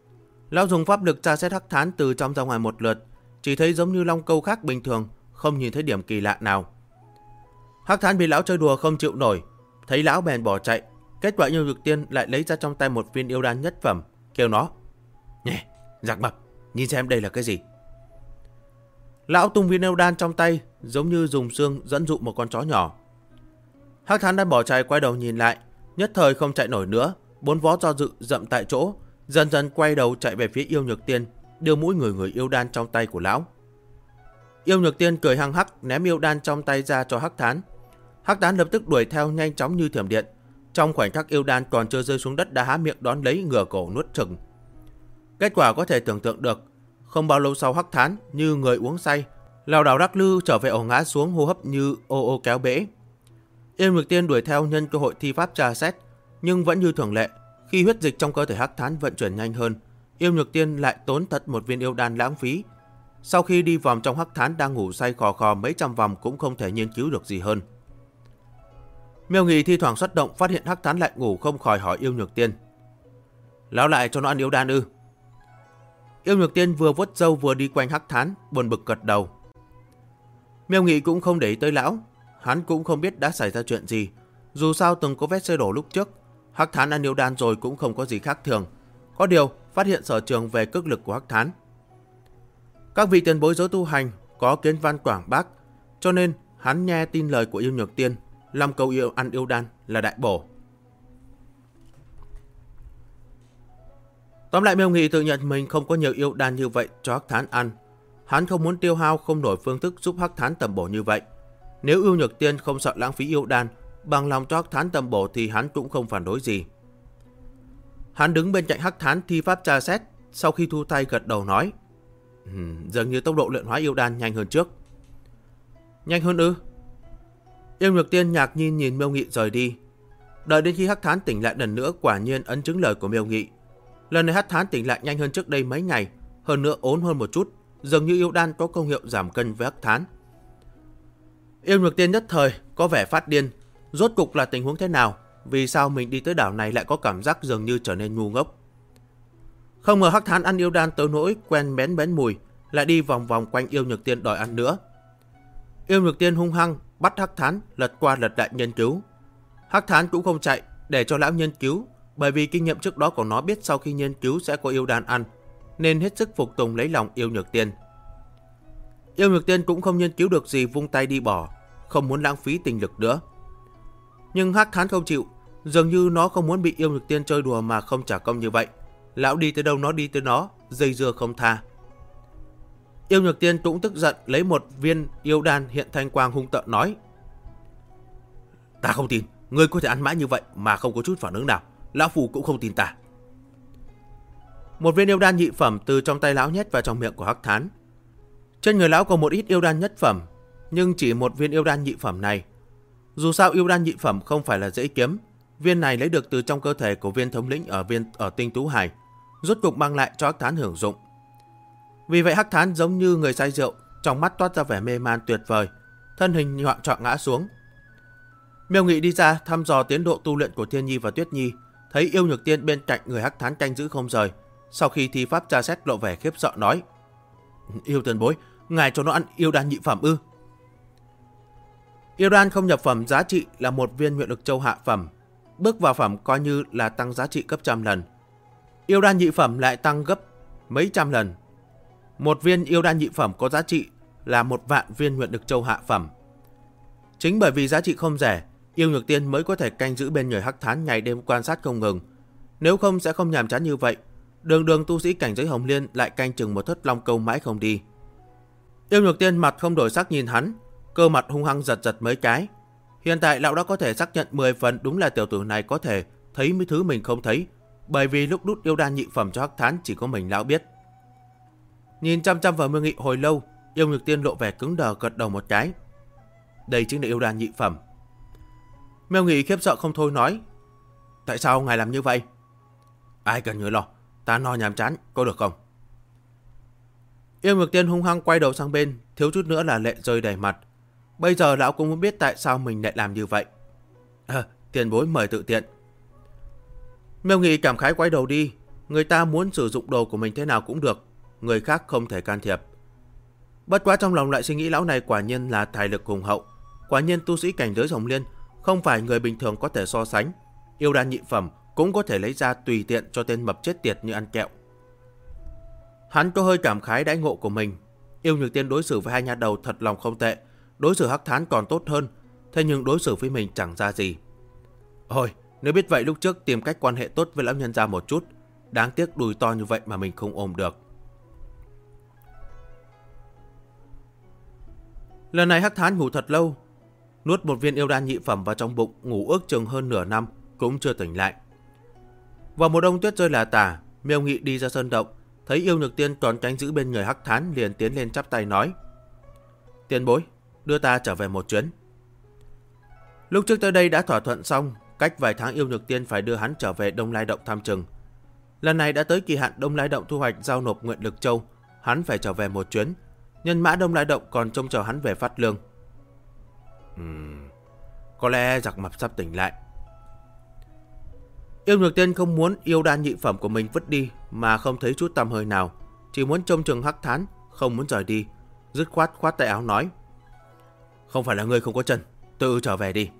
Lão dùng pháp lực tra xét Hắc Thán từ trong ra ngoài một lượt, chỉ thấy giống như long câu khác bình thường, không nhìn thấy điểm kỳ lạ nào. Hắc Thán bị lão chơi đùa không chịu nổi, thấy lão bèn bỏ chạy. Kết quả Yêu Nhược Tiên lại lấy ra trong tay một viên yêu đan nhất phẩm, kêu nó: "Nhè, giặc mập, nhìn xem đây là cái gì." Lão tung viên yêu đan trong tay, giống như dùng xương dẫn dụ một con chó nhỏ. Hắc Thán đang bỏ chạy, quay đầu nhìn lại, nhất thời không chạy nổi nữa, bốn vó do dự dậm tại chỗ, dần dần quay đầu chạy về phía Yêu Nhược Tiên, đưa mũi người yêu đan trong tay của lão. Yêu Nhược Tiên cười hăng hắc ném yêu đan trong tay ra cho Hắc Thán. Hắc Thán lập tức đuổi theo nhanh chóng như thiểm điện. Trong khoảnh khắc yêu đan còn chưa rơi xuống đất đã há miệng đón lấy, ngửa cổ nuốt chửng. Kết quả có thể tưởng tượng được, không bao lâu sau Hắc Thán như người uống say, lảo đảo lắc lư trở về ổ ngã xuống, hô hấp như ô ô kéo bể. Yêu Nhược Tiên đuổi theo nhân cơ hội thi pháp tra xét, nhưng vẫn như thường lệ, khi huyết dịch trong cơ thể Hắc Thán vận chuyển nhanh hơn, Yêu Nhược Tiên lại tốn thật một viên yêu đan lãng phí. Sau khi đi vòng trong Hắc Thán đang ngủ say khò khò mấy trăm vòng cũng không thể nghiên cứu được gì hơn. Miêu Nghị thi thoảng xuất động, phát hiện Hắc Thán lại ngủ không khỏi hỏi Yêu Nhược Tiên: "Lão lại cho nó ăn yêu đan ư?" Yêu Nhược Tiên vừa vuốt râu vừa đi quanh Hắc Thán, buồn bực gật đầu. Miêu Nghị cũng không để ý tới lão, hắn cũng không biết đã xảy ra chuyện gì. Dù sao từng có vết xe đổ lúc trước, Hắc Thán ăn yêu đan rồi cũng không có gì khác thường. Có điều phát hiện sở trường về cước lực của Hắc Thán. Các vị tiền bối giới tu hành có kiến văn quảng bác, cho nên hắn nghe tin lời của Yêu Nhược Tiên, làm câu ăn yêu đan là đại bổ. Tóm lại, Miêu Nghị tự nhận mình không có nhiều yêu đan như vậy cho Hắc Thán ăn. Hắn không muốn tiêu hao không nổi phương thức giúp Hắc Thán tầm bổ như vậy. Nếu Yêu Nhược Tiên không sợ lãng phí yêu đan, bằng lòng cho Hắc Thán tầm bổ thì hắn cũng không phản đối gì. Hắn đứng bên cạnh Hắc Thán thi pháp tra xét, sau khi thu tay gật đầu nói: "Dường như tốc độ luyện hóa yêu đan nhanh hơn trước." "Nhanh hơn ư?" Yêu Nhược Tiên ngạc nhiên nhìn Miêu Nghị rời đi. Đợi đến khi Hắc Thán tỉnh lại lần nữa, quả nhiên ấn chứng lời của Miêu Nghị. Lần này Hắc Thán tỉnh lại nhanh hơn trước đây mấy ngày, hơn nữa ốm hơn một chút, dường như yêu đan có công hiệu giảm cân với Hắc Thán. Yêu Nhược Tiên nhất thời có vẻ phát điên. Rốt cục là tình huống thế nào? Vì sao mình đi tới đảo này lại có cảm giác dường như trở nên ngu ngốc? Không ngờ Hắc Thán ăn yêu đan tới nỗi quen bén mùi, lại đi vòng vòng quanh Yêu Nhược Tiên đòi ăn nữa. Yêu Nhược Tiên hung hăng bắt Hắc Thán lật qua lật lại nghiên cứu. Hắc Thán cũng không chạy để cho lão nghiên cứu, bởi vì kinh nghiệm trước đó của nó biết sau khi nghiên cứu sẽ có yêu đan ăn, nên hết sức phục tùng lấy lòng Yêu Nhược Tiên. Yêu Nhược Tiên cũng không nghiên cứu được gì, vung tay đi bỏ, không muốn lãng phí tinh lực nữa. Nhưng Hắc Thán không chịu, dường như nó không muốn bị Yêu Nhược Tiên chơi đùa mà không trả công như vậy. Lão đi tới đâu nó đi tới đó, dây dưa không tha. Yêu Nhược Tiên cũng tức giận, lấy một viên yêu đan hiện thanh quang hung tợn nói: "Ta không tin, ngươi có thể ăn mãi như vậy mà không có chút phản ứng nào. Lão phù cũng không tin ta." Một viên yêu đan nhị phẩm từ trong tay lão nhét vào trong miệng của Hắc Thán. Trên người lão có một ít yêu đan nhất phẩm, nhưng chỉ một viên yêu đan nhị phẩm này. Dù sao yêu đan nhị phẩm không phải là dễ kiếm, viên này lấy được từ trong cơ thể của viên thống lĩnh ở Tinh Tú Hải, rốt cục mang lại cho Hắc Thán hưởng dụng. Vì vậy Hắc Thán giống như người say rượu, trong mắt toát ra vẻ mê man tuyệt vời, thân hình loạng choạng ngã xuống. Miêu Nghị đi ra thăm dò tiến độ tu luyện của Thiên Nhi và Tuyết Nhi, thấy Yêu Nhược Tiên bên cạnh người Hắc Thán canh giữ không rời. Sau khi thi pháp tra xét lộ vẻ khiếp sợ nói: "Yêu tiền bối, ngài cho nó ăn yêu đan nhị phẩm ư?" Yêu đan không nhập phẩm giá trị là một viên nguyện lực châu hạ phẩm, bước vào phẩm coi như là tăng giá trị gấp trăm lần. Yêu đan nhị phẩm lại tăng gấp mấy trăm lần. Một viên yêu đan nhị phẩm có giá trị là 1.000.000 viên nguyện lực châu hạ phẩm. Chính bởi vì giá trị không rẻ, Yêu Nhược Tiên mới có thể canh giữ bên người Hắc Thán ngày đêm quan sát không ngừng. Nếu không sẽ không nhàm chán như vậy. Đường tu sĩ cảnh giới Hồng Liên lại canh chừng một thất long câu mãi không đi. Yêu Nhược Tiên mặt không đổi sắc nhìn hắn, cơ mặt hung hăng giật mấy cái. Hiện tại lão đã có thể xác nhận 10 phần đúng là tiểu tử này có thể thấy mấy thứ mình không thấy, bởi vì lúc đút yêu đan nhị phẩm cho Hắc Thán chỉ có mình lão biết. Nhìn chăm chăm vào Miêu Nghị hồi lâu, Yêu Nhược Tiên lộ vẻ cứng đờ gật đầu một cái. Đây chính là yêu đan nhị phẩm. Miêu Nghị khiếp sợ không thôi nói: "Tại sao ngài làm như vậy?" "Ai cần nhớ lo, ta no nhàm chán, có được không?" Yêu Nhược Tiên hung hăng quay đầu sang bên, thiếu chút nữa là lệ rơi đầy mặt. Bây giờ lão cũng muốn biết tại sao mình lại làm như vậy. Tiền bối mời tự tiện." Miêu Nghị cảm khái quay đầu đi. người ta muốn sử dụng đồ của mình thế nào cũng được, người khác không thể can thiệp. Bất quá trong lòng lại suy nghĩ lão này quả nhiên là tài lực hùng hậu, quả nhiên tu sĩ cảnh giới Hồng Liên không phải người bình thường có thể so sánh, yêu đan nhị phẩm cũng có thể lấy ra tùy tiện cho tên mập chết tiệt như ăn kẹo. Hắn có hơi cảm khái đãi ngộ của mình. Yêu Nhược Tiên đối xử với hai nha đầu thật lòng không tệ, đối xử Hắc Thán còn tốt hơn, thế nhưng đối xử với mình chẳng ra gì. Ôi, nếu biết vậy lúc trước tìm cách quan hệ tốt với lão nhân gia một chút, đáng tiếc đùi to như vậy mà mình không ôm được. Lần này Hắc Thán ngủ thật lâu, nuốt một viên yêu đan nhị phẩm vào trong bụng, ngủ ước chừng hơn nửa năm cũng chưa tỉnh lại. Vào một đông tuyết rơi là tả, Miêu Nghị đi ra sơn động, thấy Yêu Nhược Tiên còn canh giữ bên người Hắc Thán, liền tiến lên chắp tay nói: "Tiền bối, đưa ta trở về một chuyến." Lúc trước tới đây đã thỏa thuận xong, cách vài tháng Yêu Nhược Tiên phải đưa hắn trở về Đông Lai Động thăm chừng. Lần này đã tới kỳ hạn Đông Lai Động thu hoạch giao nộp nguyện lực châu, hắn phải trở về một chuyến. Nhân mã Đông Lai Động còn trông chờ hắn về phát lương. Có lẽ giặc mập sắp tỉnh lại. Yêu Nhược Tiên không muốn yêu đan nhị phẩm của mình vứt đi mà không thấy chút tăm hơi nào, chỉ muốn trông chừng Hắc Thán, không muốn rời đi, dứt khoát khoát tay áo nói: "Không phải là ngươi không có chân, tự trở về đi."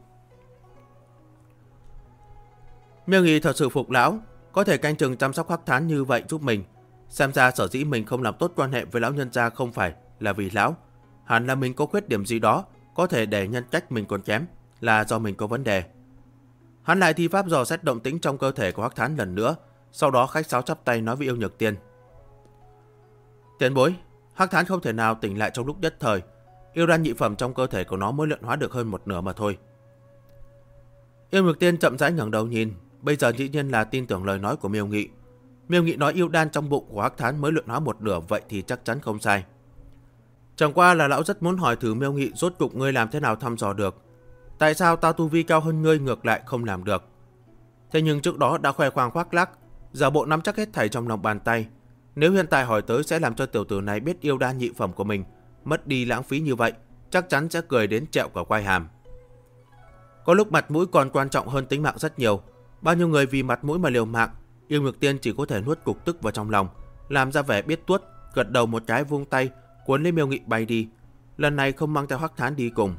Miêu Nghị thật sự phục lão, có thể canh chừng chăm sóc Hắc Thán như vậy giúp mình. Xem ra sở dĩ mình không làm tốt quan hệ với lão nhân gia không phải là vì lão, hẳn là mình có khuyết điểm gì đó, có thể để nhân cách mình còn kém, là do mình có vấn đề. Hắn lại thi pháp dò xét động tĩnh trong cơ thể của Hắc Thán lần nữa, sau đó khách sáo chắp tay nói với Yêu Nhược Tiên: "Tiền bối, Hắc Thán không thể nào tỉnh lại trong lúc nhất thời, yêu đan nhị phẩm trong cơ thể của nó mới luyện hóa được hơn một nửa mà thôi." Yêu Nhược Tiên chậm rãi ngẩng đầu nhìn, bây giờ dĩ nhiên là tin tưởng lời nói của Miêu Nghị. Miêu Nghị nói yêu đan trong bụng của Hắc Thán mới luyện hóa một nửa, vậy thì chắc chắn không sai. Chẳng qua là lão rất muốn hỏi thử Miêu Nghị, rốt cục ngươi làm thế nào thăm dò được? Tại sao ta tu vi cao hơn ngươi ngược lại không làm được? Thế nhưng trước đó đã khoe khoang khoác lác, giả bộ nắm chắc hết thảy trong lòng bàn tay. Nếu hiện tại hỏi tới sẽ làm cho tiểu tử này biết yêu đan nhị phẩm của mình mất đi lãng phí như vậy, chắc chắn sẽ cười đến trẹo cả quai hàm. Có lúc mặt mũi còn quan trọng hơn tính mạng rất nhiều. Bao nhiêu người vì mặt mũi mà liều mạng, Yêu Nhược Tiên chỉ có thể nuốt cục tức vào trong lòng, làm ra vẻ biết tuốt, gật đầu một cái vung tay, cuốn lấy Miêu Nghị bay đi. Lần này không mang theo Hắc Thán đi cùng.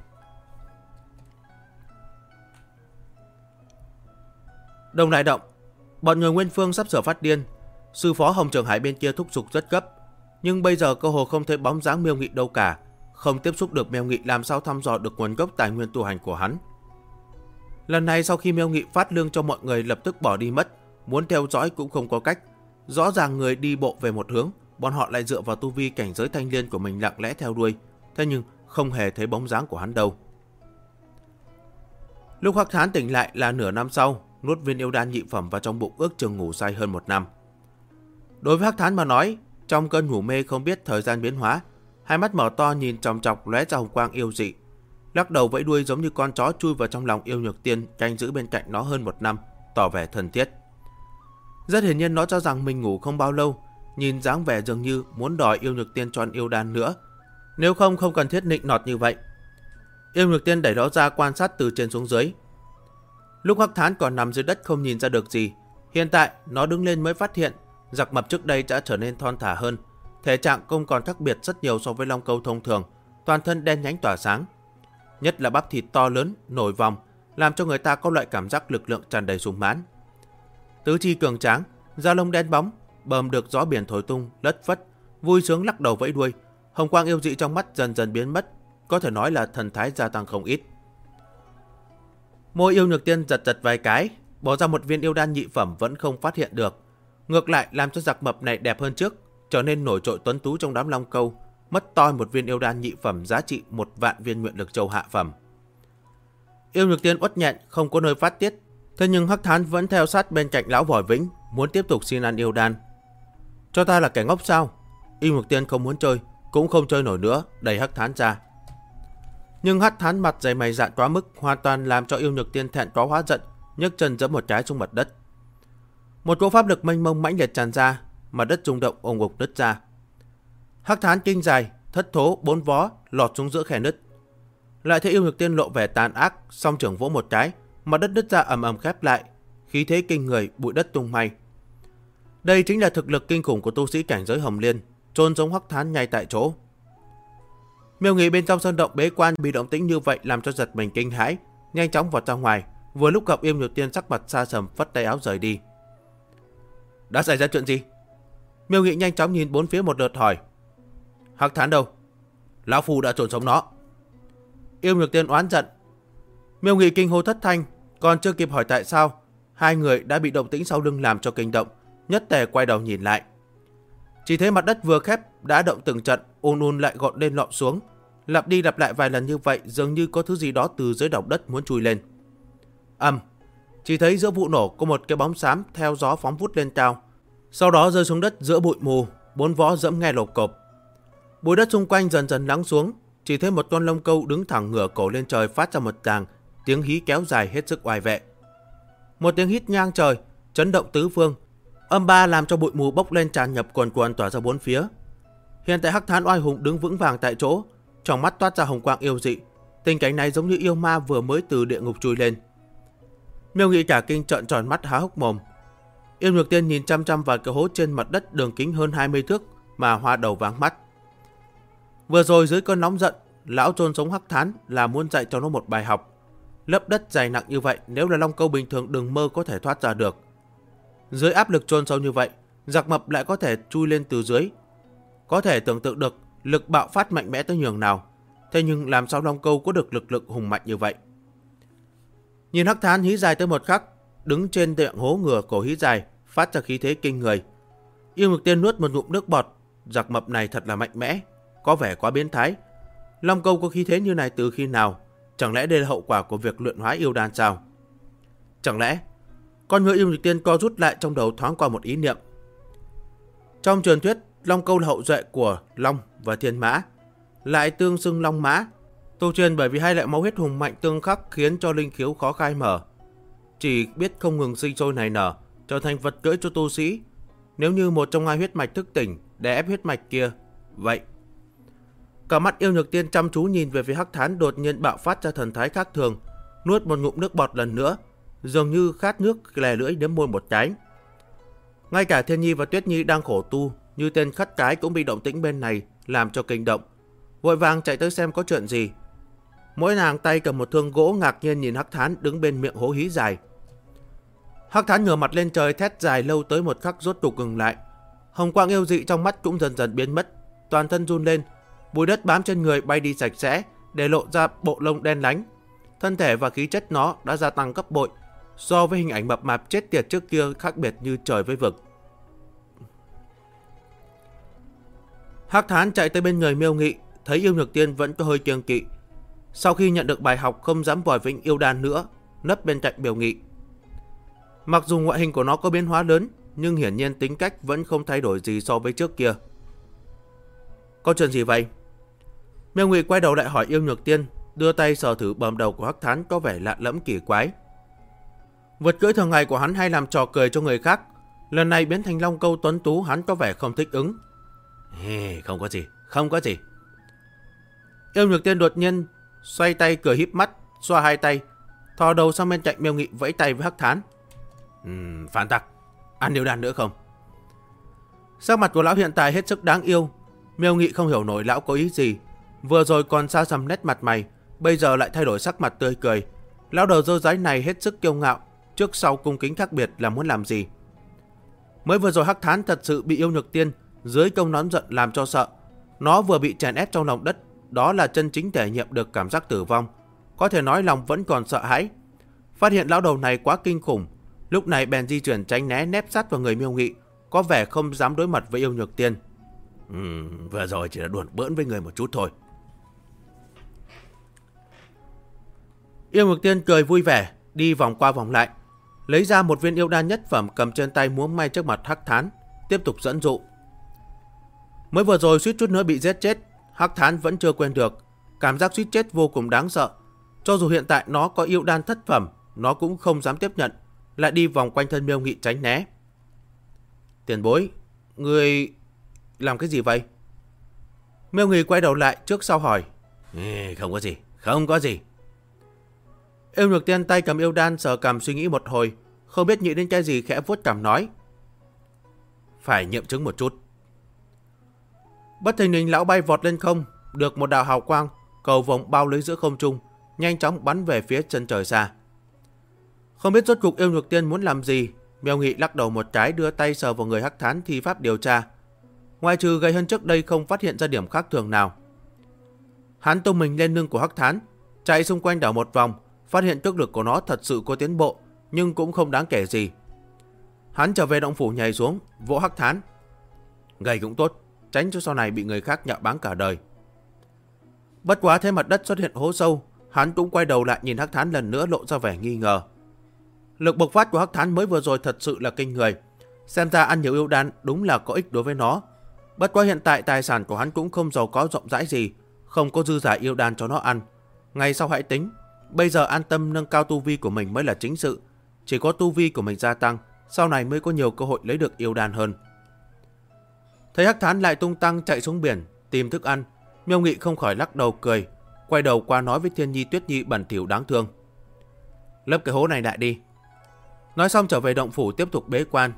Đông Lai Động, bọn người Nguyên Phương sắp sửa phát điên. Sư phó Hồng Trường Hải bên kia thúc giục rất gấp, nhưng bây giờ cơ hồ không thấy bóng dáng Miêu Nghị đâu cả. Không tiếp xúc được Miêu Nghị, làm sao thăm dò được nguồn gốc tài nguyên tu hành của hắn. Lần này sau khi Miêu Nghị phát lương cho mọi người lập tức bỏ đi mất, muốn theo dõi cũng không có cách. Rõ ràng người đi bộ về một hướng, bọn họ lại dựa vào tu vi cảnh giới thanh liên của mình lặng lẽ theo đuôi, thế nhưng không hề thấy bóng dáng của hắn đâu. Lúc Hắc Thán tỉnh lại là nửa năm sau, nuốt viên yêu đan nhị phẩm vào trong bụng, ước chừng ngủ say hơn 1 năm. Đối với Hắc Thán mà nói, trong cơn ngủ mê không biết thời gian biến hóa, hai mắt mở to nhìn chòng chọc lóe ra hồng quang yêu dị, lắc đầu vẫy đuôi giống như con chó chui vào trong lòng Yêu Nhược Tiên canh giữ bên cạnh nó hơn 1 năm, tỏ vẻ thân thiết. Rất hiển nhiên nó cho rằng mình ngủ không bao lâu, nhìn dáng vẻ dường như muốn đòi Yêu Nhược Tiên cho ăn yêu đan nữa, nếu không cần thiết nịnh nọt như vậy. Yêu Nhược Tiên đẩy nó ra quan sát từ trên xuống dưới. Lúc Hắc Thán còn nằm dưới đất không nhìn ra được gì, hiện tại nó đứng lên mới phát hiện giặc mập trước đây đã trở nên thon thả hơn, thể trạng không còn khác biệt rất nhiều so với Long Câu thông thường, toàn thân đen nhánh tỏa sáng, nhất là bắp thịt to lớn nổi vòng, làm cho người ta có loại cảm giác lực lượng tràn đầy sung mãn. Tứ chi cường tráng, da lông đen bóng, bờm được gió biển thổi tung lất phất, vui sướng lắc đầu vẫy đuôi, hồng quang yêu dị trong mắt dần dần biến mất, có thể nói là thần thái gia tăng không ít. Môi Yêu Nhược Tiên giật giật vài cái, bỏ ra một viên yêu đan nhị phẩm vẫn không phát hiện được, ngược lại làm cho giặc mập này đẹp hơn trước, trở nên nổi trội tuấn tú trong đám Long Câu, mất toi một viên yêu đan nhị phẩm giá trị 1.000.000 viên nguyện lực châu hạ phẩm. Yêu Nhược Tiên uất nhẹn không có nơi phát tiết, thế nhưng Hắc Thán vẫn theo sát bên cạnh lão Vòi Vĩnh, muốn tiếp tục xin ăn yêu đan. Cho ta là kẻ ngốc sao? Yêu Nhược Tiên không muốn chơi, cũng không chơi nổi nữa, đẩy Hắc Thán ra. Nhưng Hắc Thán mặt dày mày dạn quá mức, hoàn toàn làm cho Yêu Nhược Tiên thẹn quá hóa giận, nhấc chân giẫm một cái xuống mặt đất. Một cỗ pháp lực mênh mông mãnh liệt tràn ra, mặt đất rung động ùng ục nứt ra. Hắc Thán kinh dài, thất thố 4 vó lọt xuống giữa khe nứt. Lại thấy Yêu Nhược Tiên lộ vẻ tàn ác, song trưởng vỗ một cái, mặt đất nứt ra ầm ầm khép lại, khí thế kinh người, bụi đất tung bay. Đây chính là thực lực kinh khủng của tu sĩ cảnh giới Hồng Liên, chôn giống Hắc Thán ngay tại chỗ. Miêu Nghị bên trong sơn động bế quan bị động tĩnh như vậy làm cho giật mình kinh hãi, nhanh chóng vọt ra ngoài, vừa lúc gặp Yêm Nhược Tiên sắc mặt xa sầm phất tay áo rời đi. Đã xảy ra chuyện gì? Miêu Nghị nhanh chóng nhìn bốn phía một lượt hỏi. Hắc Thán đâu? Lão phu đã chôn sống nó. Yêm Nhược Tiên oán giận. Miêu Nghị kinh hô thất thanh, còn chưa kịp hỏi tại sao, hai người đã bị động tĩnh sau lưng làm cho kinh động, nhất tề quay đầu nhìn lại. Chỉ thấy mặt đất vừa khép đã động từng trận, ùn lại gọn lên lọm xuống, lặp đi lặp lại vài lần như vậy, dường như có thứ gì đó từ dưới lòng đất muốn chui lên. Chỉ thấy giữa vụ nổ có một cái bóng xám theo gió phóng vút lên cao, sau đó rơi xuống đất giữa bụi mù, bốn vó dẫm nghe lộp cộp. Bụi đất xung quanh dần dần lắng xuống, chỉ thấy một con lông câu đứng thẳng ngửa cổ lên trời phát ra một tràng tiếng hí kéo dài hết sức oai vệ. Một tiếng hít ngang trời, chấn động tứ phương, âm ba làm cho bụi mù bốc lên tràn nhập cuồn cuộn tỏa ra bốn phía. Hiện tại Hắc Thán oai hùng đứng vững vàng tại chỗ, trong mắt toát ra hồng quang yêu dị. Tình cảnh này giống như yêu ma vừa mới từ địa ngục chui lên. Miêu Nghị cả kinh trợn tròn mắt há hốc mồm. Yêm Nhược Tiên nhìn chăm chăm vào cái hố trên mặt đất đường kính hơn 20 thước mà hoa đầu váng mắt. Vừa rồi dưới cơn nóng giận, lão chôn sống Hắc Thán là muốn dạy cho nó một bài học. Lấp đất dày nặng như vậy, nếu là long câu bình thường đừng mơ có thể thoát ra được. Dưới áp lực chôn sâu như vậy, giặc mập lại có thể chui lên từ dưới. Có thể tưởng tượng được lực bạo phát mạnh mẽ tới nhường nào. Thế nhưng làm sao long câu có được lực lượng hùng mạnh như vậy? Nhìn Hắc Thán hí dài tới một khắc, đứng trên miệng hố ngửa cổ hí dài, phát ra khí thế kinh người. Yêm Nhược Tiên nuốt một ngụm nước bọt, giặc mập này thật là mạnh mẽ, có vẻ quá biến thái. Long câu có khí thế như này từ khi nào? Chẳng lẽ đây là hậu quả của việc luyện hóa yêu đan sao? Chẳng lẽ con ngựa Yêm Nhược Tiên co rút lại trong đầu thoáng qua một ý niệm. Trong truyền thuyết, long câu là hậu duệ của long và thiên mã, lại tương xưng long mã. Tu truyền bởi vì hai loại máu huyết hùng mạnh tương khắc khiến cho linh khiếu khó khai mở, chỉ biết không ngừng sinh sôi nảy nở, trở thành vật cưỡi cho tu sĩ. Nếu như một trong hai huyết mạch thức tỉnh để ép huyết mạch kia, vậy. Cả mắt Yêm Nhược Tiên chăm chú nhìn về phía Hắc Thán, đột nhiên bạo phát ra thần thái khác thường, nuốt một ngụm nước bọt lần nữa, dường như khát nước lè lưỡi đếm môi một cái. Ngay cả Thiên Nhi và Tuyết Nhi đang khổ tu như tên khất cái cũng bị động tĩnh bên này làm cho kinh động, vội vàng chạy tới xem có chuyện gì. Mỗi nàng tay cầm một thương gỗ, ngạc nhiên nhìn Hắc Thán đứng bên miệng hố hí dài. Hắc Thán ngửa mặt lên trời thét dài lâu tới một khắc rốt cục ngừng lại. Hồng quang yêu dị trong mắt cũng dần dần biến mất, toàn thân run lên, bụi đất bám trên người bay đi sạch sẽ, để lộ ra bộ lông đen lánh. Thân thể và khí chất nó đã gia tăng gấp bội, so với hình ảnh mập mạp chết tiệt trước kia khác biệt như trời với vực. Hắc Thán chạy tới bên người Miêu Nghị, thấy Yêm Nhược Tiên vẫn có hơi kiêng kỵ. Sau khi nhận được bài học không dám vòi vĩnh yêu đan nữa, nấp bên cạnh Miêu Nghị. Mặc dù ngoại hình của nó có biến hóa lớn, nhưng hiển nhiên tính cách vẫn không thay đổi gì so với trước kia. Có chuyện gì vậy? Miêu Nghị quay đầu lại hỏi Yêm Nhược Tiên, đưa tay sờ thử bầm đầu của Hắc Thán có vẻ lạ lẫm kỳ quái. Vật cưỡi thường ngày của hắn hay làm trò cười cho người khác, lần này biến thành long câu tuấn tú, hắn có vẻ không thích ứng. Không có gì. Yêm Nhược Tiên đột nhiên xoay tay cười híp mắt, xoa hai tay, thò đầu sang bên cạnh Miêu Nghị vẫy tay với Hắc Thán. Phản tặc, ăn yêu đan nữa không? Sắc mặt của lão hiện tại hết sức đáng yêu. Miêu Nghị không hiểu nổi lão có ý gì. Vừa rồi còn xa xăm nét mặt mày, bây giờ lại thay đổi sắc mặt tươi cười. Lão đầu dơ dáy này hết sức kiêu ngạo, trước sau cung kính khác biệt là muốn làm gì. Mới vừa rồi Hắc Thán thật sự bị Yêm Nhược Tiên dưới công nón giận làm cho sợ. Nó vừa bị chèn ép trong lòng đất, đó là chân chính thể nghiệm được cảm giác tử vong. Có thể nói lòng vẫn còn sợ hãi. Phát hiện lão đầu này quá kinh khủng, lúc này bèn di chuyển tránh né, nép sát vào người Miêu Nghị, có vẻ không dám đối mặt với Yêm Nhược Tiên. Vừa rồi chỉ là đùa bỡn với người một chút thôi. Yêm Nhược Tiên cười vui vẻ, đi vòng qua vòng lại, lấy ra một viên yêu đan nhất phẩm cầm trên tay múa may trước mặt Hắc Thán, tiếp tục dẫn dụ. Mới vừa rồi suýt chút nữa bị giết chết, Hắc Thán vẫn chưa quên được. Cảm giác suýt chết vô cùng đáng sợ. Cho dù hiện tại nó có yêu đan thất phẩm, nó cũng không dám tiếp nhận, lại đi vòng quanh thân Miêu Nghị tránh né. Tiền bối, người làm cái gì vậy? Miêu Nghị quay đầu lại trước sau hỏi. Không có gì. Yêm Nhược Tiên tay cầm yêu đan sờ cằm suy nghĩ một hồi, không biết nghĩ đến cái gì khẽ vuốt cằm nói. phải nghiệm chứng một chút. Bất thình lình lão bay vọt lên không, được một đạo hào quang cầu vồng bao lấy giữa không trung, nhanh chóng bắn về phía chân trời xa. Không biết rốt cuộc Yêu Nhược Tiên muốn làm gì, Miêu Nghị lắc đầu một cái, đưa tay sờ vào người Hắc Thán thi pháp điều tra. Ngoài trừ gầy hơn trước đây, không phát hiện ra điểm khác thường nào. Hắn tung mình lên lưng của Hắc Thán, chạy xung quanh đảo một vòng, phát hiện tốc lực của nó thật sự có tiến bộ, nhưng cũng không đáng kể gì. Hắn trở về động phủ nhảy xuống, vỗ Hắc Thán. Gầy cũng tốt, tránh cho sau này bị người khác nhạo báng cả đời. Bất quá thấy mặt đất xuất hiện hố sâu, hắn cũng quay đầu lại nhìn Hắc Thán lần nữa, lộ ra vẻ nghi ngờ. Lực bộc phát của Hắc Thán mới vừa rồi thật sự là kinh người, xem ra ăn nhiều yêu đan đúng là có ích đối với nó. Bất quá hiện tại tài sản của hắn cũng không giàu có rộng rãi gì, không có dư giả yêu đan cho nó ăn. Ngày sau hãy tính, bây giờ an tâm nâng cao tu vi của mình mới là chính sự. Chỉ có tu vi của mình gia tăng, sau này mới có nhiều cơ hội lấy được yêu đan hơn. Thấy Hắc Thán lại tung tăng chạy xuống biển tìm thức ăn, Miêu Nghị không khỏi lắc đầu cười, quay đầu qua nói với Thiên Nhi Tuyết Nhi bẩn thỉu đáng thương. Lấp cái hố này lại đi. Nói xong trở về động phủ tiếp tục bế quan.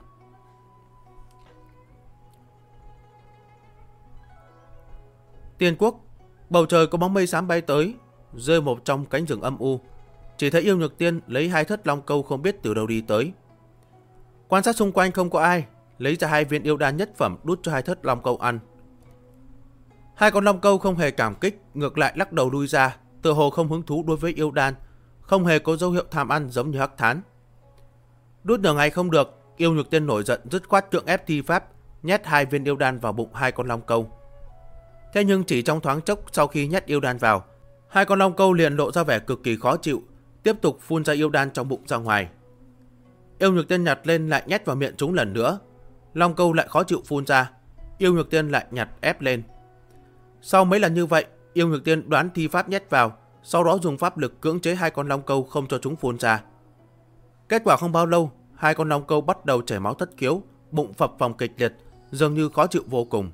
Tiên Quốc, bầu trời có bóng mây xám bay tới, rơi một trong cánh rừng âm u. Chỉ thấy Yêu Nhược Tiên lấy 2 thất long câu không biết từ đâu đi tới. Quan sát xung quanh không có ai, lấy ra 2 viên yêu đan nhất phẩm đút cho 2 thất long câu ăn. 2 con long câu không hề cảm kích, ngược lại lắc đầu lui ra, tựa hồ không hứng thú đối với yêu đan, không hề có dấu hiệu tham ăn giống như Hắc Thán. Đút nửa ngày không được, Yêu Nhược Tiên nổi giận dứt khoát cưỡng ép thi pháp, nhét 2 viên yêu đan vào bụng 2 con long câu. Thế nhưng chỉ trong thoáng chốc sau khi nhét yêu đan vào, 2 con long câu liền lộ ra vẻ cực kỳ khó chịu, tiếp tục phun ra yêu đan trong bụng ra ngoài. Yêu Nhược Tiên nhặt lên lại nhét vào miệng chúng lần nữa, long câu lại khó chịu phun ra, Yêu Nhược Tiên lại nhặt ép lên. Sau mấy lần như vậy, Yêu Nhược Tiên đoán thi pháp nhét vào, sau đó dùng pháp lực cưỡng chế 2 con long câu không cho chúng phun ra. Kết quả không bao lâu, 2 con long câu bắt đầu chảy máu thất khiếu, bụng phập phồng kịch liệt, dường như khó chịu vô cùng.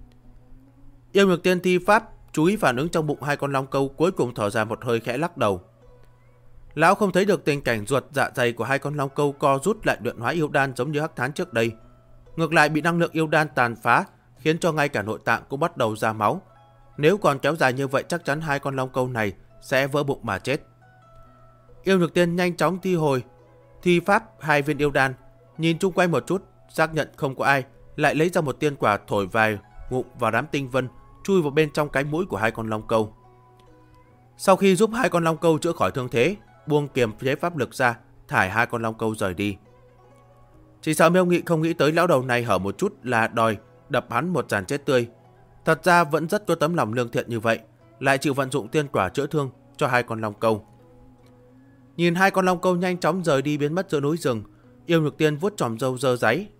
Yêu Nhược Tiên thi pháp, chú ý phản ứng trong bụng 2 con long câu, cuối cùng thở ra một hơi khẽ lắc đầu. Lão không thấy được tình cảnh ruột dạ dày của 2 con long câu co rút lại luyện hóa yêu đan giống như Hắc Thán trước đây. Ngược lại bị năng lượng yêu đan tàn phá, khiến cho ngay cả nội tạng cũng bắt đầu ra máu. Nếu còn kéo dài như vậy chắc chắn 2 con long câu này sẽ vỡ bụng mà chết. Yêu Nhược Tiên nhanh chóng thi pháp 2 viên yêu đan, nhìn chung quanh một chút, xác nhận không có ai, lại lấy ra một tiên quả thổi vài ngụm vào đám tinh vân, chui vào bên trong cái mũi của 2 con long câu. Sau khi giúp 2 con long câu chữa khỏi thương thế, buông kiềm chế pháp lực ra, thải 2 con long câu rời đi. Chỉ sợ Miêu Nghị không nghĩ tới lão đầu này hở một chút là đòi đập hắn một tràn chết tươi. Thật ra vẫn rất có tấm lòng lương thiện như vậy, lại chịu vận dụng tiên quả chữa thương cho 2 con long câu. Nhìn 2 con long câu nhanh chóng rời đi biến mất giữa núi rừng, Yêu Nhược Tiên vuốt chòm râu dơ dáy.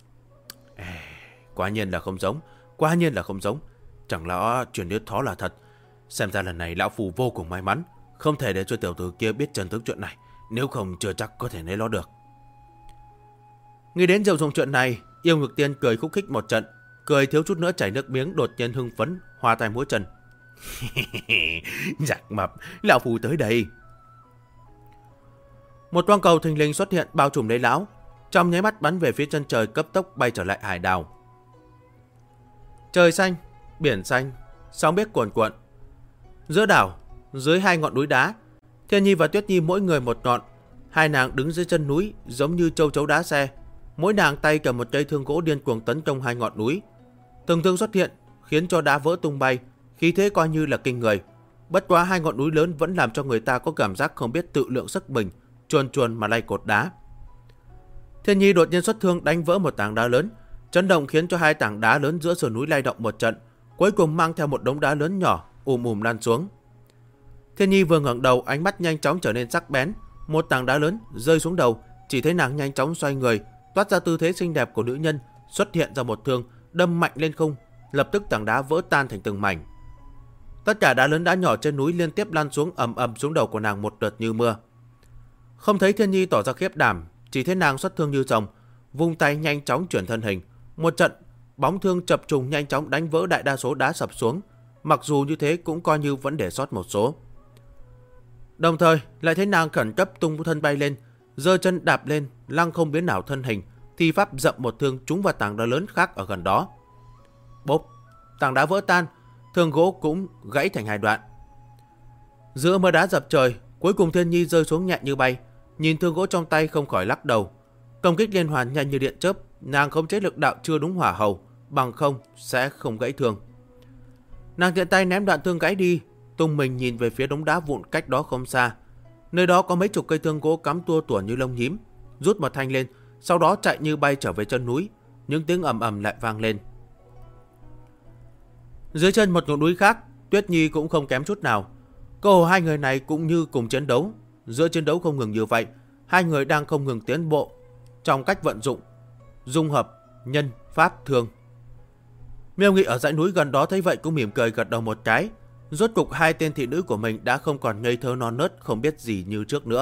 Quả nhiên là không giống, chẳng lẽ truyền thuyết đó là thật. Xem ra lần này lão phù vô cùng may mắn, không thể để cho tiểu tử kia biết chân tướng chuyện này, nếu không chưa chắc có thể lấy nó được. Nghĩ đến diệu dụng chuyện này, Yêu Nhược Tiên cười khúc khích một trận, cười thiếu chút nữa chảy nước miếng, đột nhiên hưng phấn, hoa tay múa chân. Giặc mập, lão phù tới đây. Một quang cầu thình lình xuất hiện bao trùm lấy lão, trong nháy mắt bắn về phía chân trời, cấp tốc bay trở lại hải đảo. Trời xanh, biển xanh, sóng biếc cuồn cuộn. Giữa đảo, dưới 2 ngọn núi đá, Thiên Nhi và Tuyết Nhi mỗi người một ngọn. 2 nàng đứng dưới chân núi giống như châu chấu đá xe, mỗi nàng tay cầm một cây thương gỗ điên cuồng tấn công 2 ngọn núi. Từng thương xuất hiện khiến cho đá vỡ tung bay, khí thế coi như là kinh người. Bất quá 2 ngọn núi lớn vẫn làm cho người ta có cảm giác không biết tự lượng sức mình, chuồn chuồn mà lay cột đá. Thiên Nhi đột nhiên xuất thương đánh vỡ một tảng đá lớn, chấn động khiến cho 2 tảng đá lớn giữa sườn núi lay động một trận, cuối cùng mang theo một đống đá lớn nhỏ lăn xuống. Thiên Nhi vừa ngẩng đầu, ánh mắt nhanh chóng trở nên sắc bén, một tảng đá lớn rơi xuống đầu, chỉ thấy nàng nhanh chóng xoay người, toát ra tư thế xinh đẹp của nữ nhân, xuất hiện ra một thương đâm mạnh lên không, lập tức tảng đá vỡ tan thành từng mảnh. Tất cả đá lớn đá nhỏ trên núi liên tiếp lăn xuống ầm ầm xuống đầu của nàng một đợt như mưa. Không thấy Thiên Nhi tỏ ra khiếp đảm, chỉ thấy nàng xuất thương như rồng, vung tay nhanh chóng chuyển thân hình, một trận bóng thương chập trùng nhanh chóng đánh vỡ đại đa số đá sập xuống, mặc dù như thế cũng coi như vẫn để sót một số. Đồng thời lại thấy nàng khẩn cấp tung thân bay lên, giơ chân đạp lên, lăng không biến ảo thân hình, thi pháp dậm một thương trúng vào tảng đá lớn khác ở gần đó. Bốp, tảng đá vỡ tan, thương gỗ cũng gãy thành hai đoạn. Giữa mưa đá dập trời, cuối cùng Thiên Nhi rơi xuống nhẹ như bay, nhìn thương gỗ trong tay không khỏi lắc đầu. Công kích liên hoàn nhanh như điện chớp, nàng khống chế lực đạo chưa đúng hỏa hầu, bằng không sẽ không gãy thương. Nàng tiện tay ném đoạn thương gãy đi, tung mình nhìn về phía đống đá vụn cách đó không xa. Nơi đó có mấy chục cây thương gỗ cắm tua tủa như lông nhím, rút một thanh lên, sau đó chạy như bay trở về chân núi. Những tiếng ầm ầm lại vang lên. Dưới chân một ngọn núi khác, Tuyết Nhi cũng không kém chút nào. Cơ hồ hai người này cũng như cùng chiến đấu. Giữa chiến đấu không ngừng như vậy, hai người đang không ngừng tiến bộ trong cách vận dụng, dung hợp nhân pháp thương. Miêu Nghị ở dãy núi gần đó thấy vậy cũng mỉm cười gật đầu một cái. Rốt cục hai tên thị nữ của mình đã không còn ngây thơ non nớt không biết gì như trước nữa.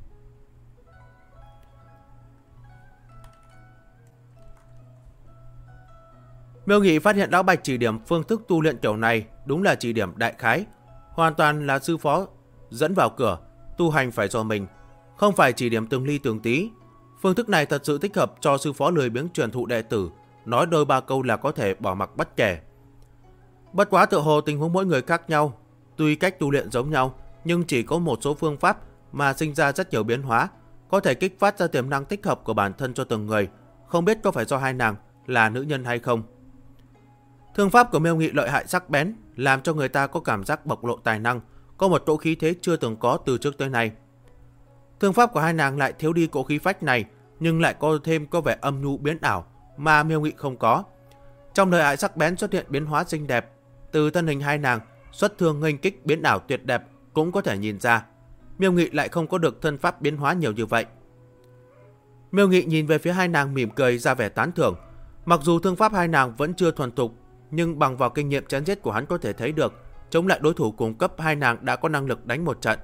Miêu Nghị phát hiện Lão Bạch chỉ điểm phương thức tu luyện kiểu này đúng là chỉ điểm đại khái, hoàn toàn là sư phó dẫn vào cửa, tu hành phải do mình, không phải chỉ điểm từng ly từng tí. Phương thức này thật sự thích hợp cho sư phó lười biếng truyền thụ đệ tử, nói đôi ba câu là có thể bỏ mặc bất kể. Bất quá tựa hồ tình huống mỗi người khác nhau, tuy cách tu luyện giống nhau, nhưng chỉ có một số phương pháp mà sinh ra rất nhiều biến hóa, có thể kích phát ra tiềm năng thích hợp của bản thân cho từng người, không biết có phải do hai nàng là nữ nhân hay không. Thương pháp của Miêu Nghị lợi hại sắc bén, làm cho người ta có cảm giác bộc lộ tài năng, có một cỗ khí thế chưa từng có từ trước tới nay. Thương pháp của hai nàng lại thiếu đi cỗ khí phách này, nhưng lại có vẻ âm nhu biến ảo mà Miêu Nghị không có. Trong lợi hại sắc bén xuất hiện biến hóa xinh đẹp, từ thân hình hai nàng xuất thương nghênh kích biến ảo tuyệt đẹp cũng có thể nhìn ra. Miêu Nghị lại không có được thân pháp biến hóa nhiều như vậy. Miêu Nghị nhìn về phía hai nàng mỉm cười ra vẻ tán thưởng. Mặc dù thương pháp hai nàng vẫn chưa thuần thục, nhưng bằng vào kinh nghiệm chém giết của hắn có thể thấy được, chống lại đối thủ cùng cấp hai nàng đã có năng lực đánh một trận.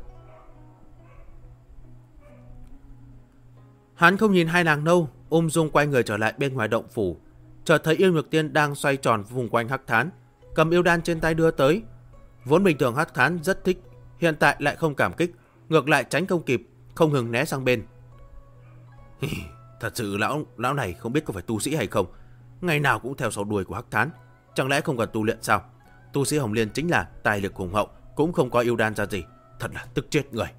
Hắn không nhìn hai nàng đâu, ung dung quay người trở lại bên ngoài động phủ, chợt thấy Yêu Nhược Tiên đang xoay tròn vùng quanh Hắc Thán, cầm yêu đan trên tay đưa tới. Vốn bình thường Hắc Thán rất thích, hiện tại lại không cảm kích, ngược lại tránh không kịp, không ngừng né sang bên. Thật sự lão này không biết có phải tu sĩ hay không, ngày nào cũng theo sau đuôi của Hắc Thán, chẳng lẽ không cần tu luyện sao? Tu sĩ Hồng Liên chính là tài lực hùng hậu, cũng không có yêu đan ra gì, thật là tức chết người.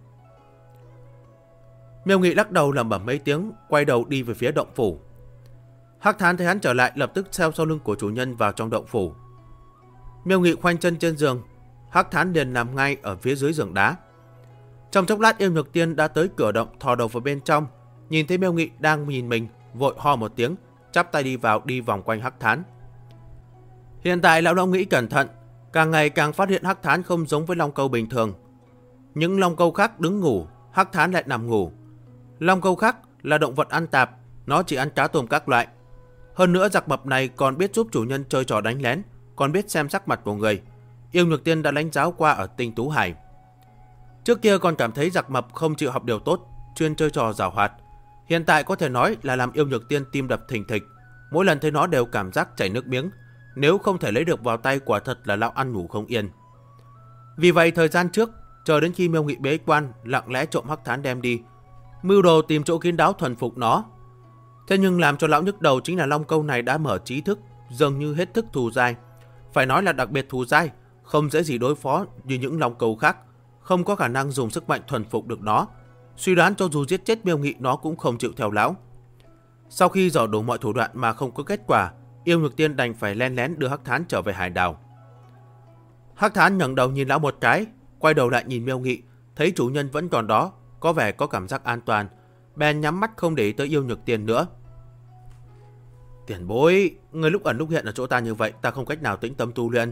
Miêu Nghị lắc đầu lẩm bẩm mấy tiếng, quay đầu đi về phía động phủ. Hắc Thán thấy hắn trở lại, lập tức theo sau lưng của chủ nhân vào trong động phủ. Miêu Nghị khoanh chân trên giường, Hắc Thán liền nằm ngay ở phía dưới giường đá. Trong chốc lát Yêu Nhược Tiên đã tới cửa động, thò đầu vào bên trong, nhìn thấy Miêu Nghị đang nhìn mình, vội ho một tiếng, chắp tay đi vào, đi vòng quanh Hắc Thán. Hiện tại lão Long nghĩ cẩn thận, càng ngày càng phát hiện Hắc Thán không giống với long câu bình thường. Những long câu khác đứng ngủ, Hắc Thán lại nằm ngủ. Long câu khác là động vật ăn tạp, nó chỉ ăn cá tôm các loại. Hơn nữa giặc mập này còn biết giúp chủ nhân chơi trò đánh lén, còn biết xem sắc mặt của người. Yêu Nhược Tiên đã lãnh giáo qua ở Tinh Tú Hải. Trước kia còn cảm thấy giặc mập không chịu học điều tốt, chuyên chơi trò giảo hoạt. Hiện tại có thể nói là làm Yêu Nhược Tiên tim đập thình thịch, mỗi lần thấy nó đều cảm giác chảy nước miếng. Nếu không thể lấy được vào tay, quả thật là lão ăn ngủ không yên. Vì vậy thời gian trước, chờ đến khi Miêu Nghị bế quan, lặng lẽ trộm Hắc Thán đem đi, mưu đồ tìm chỗ kín đáo thuần phục nó. Thế nhưng làm cho lão nhức đầu chính là long câu này đã mở trí thức, dường như hết thức thù dai. Phải nói là đặc biệt thù dai, không dễ gì đối phó như những long câu khác, không có khả năng dùng sức mạnh thuần phục được nó. Suy đoán cho dù giết chết Miêu Nghị nó cũng không chịu theo lão. Sau khi dò đủ mọi thủ đoạn mà không có kết quả, Yêu Nhược Tiên đành phải len lén đưa Hắc Thán trở về hải đảo. Hắc Thán ngẩng đầu nhìn lão một cái, quay đầu lại nhìn Miêu Nghị, thấy chủ nhân vẫn còn đó, có vẻ có cảm giác an toàn, bèn nhắm mắt không để ý tới Yêu Nhược Tiên nữa. Tiền bối, người lúc ẩn lúc hiện ở chỗ ta như vậy, ta không cách nào tĩnh tâm tu luyện.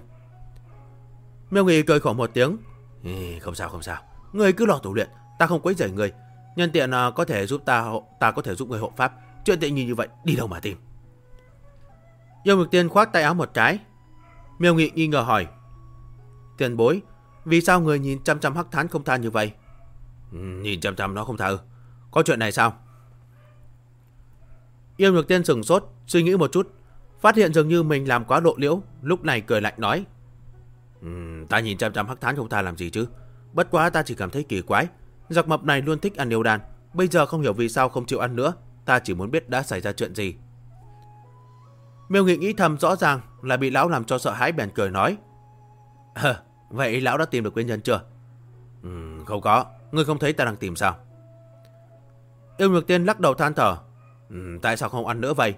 Miêu Nghị cười khổ một tiếng. Không sao, người cứ lo tu luyện, ta không quấy rầy người. Nhân tiện có thể giúp ta có thể giúp người hộ pháp. Chuyện tiện như vậy, đi đâu mà tìm. Yêu Nhược Tiên khoác tay áo một cái. Miêu Nghị nghi ngờ hỏi: Tiền bối, vì sao người nhìn chăm chăm Hắc Thán không tha như vậy? Nhìn chăm chăm nó không tha ư? Có chuyện này sao? Yêu Nhược Tiên sửng sốt, suy nghĩ một chút, phát hiện dường như mình làm quá lộ liễu, lúc này cười lạnh nói: Ta nhìn chăm chăm Hắc Thán không tha làm gì chứ? Bất quá ta chỉ cảm thấy kỳ quái, giặc mập này luôn thích ăn yêu đan, bây giờ không hiểu vì sao không chịu ăn nữa, ta chỉ muốn biết đã xảy ra chuyện gì. Miêu Nghị nghĩ thầm rõ ràng là bị lão làm cho sợ hãi, bèn cười nói. Vậy lão đã tìm được nguyên nhân chưa? Không có, ngươi không thấy ta đang tìm sao? Yêu Nhược Tiên lắc đầu than thở. Tại sao không ăn nữa vậy?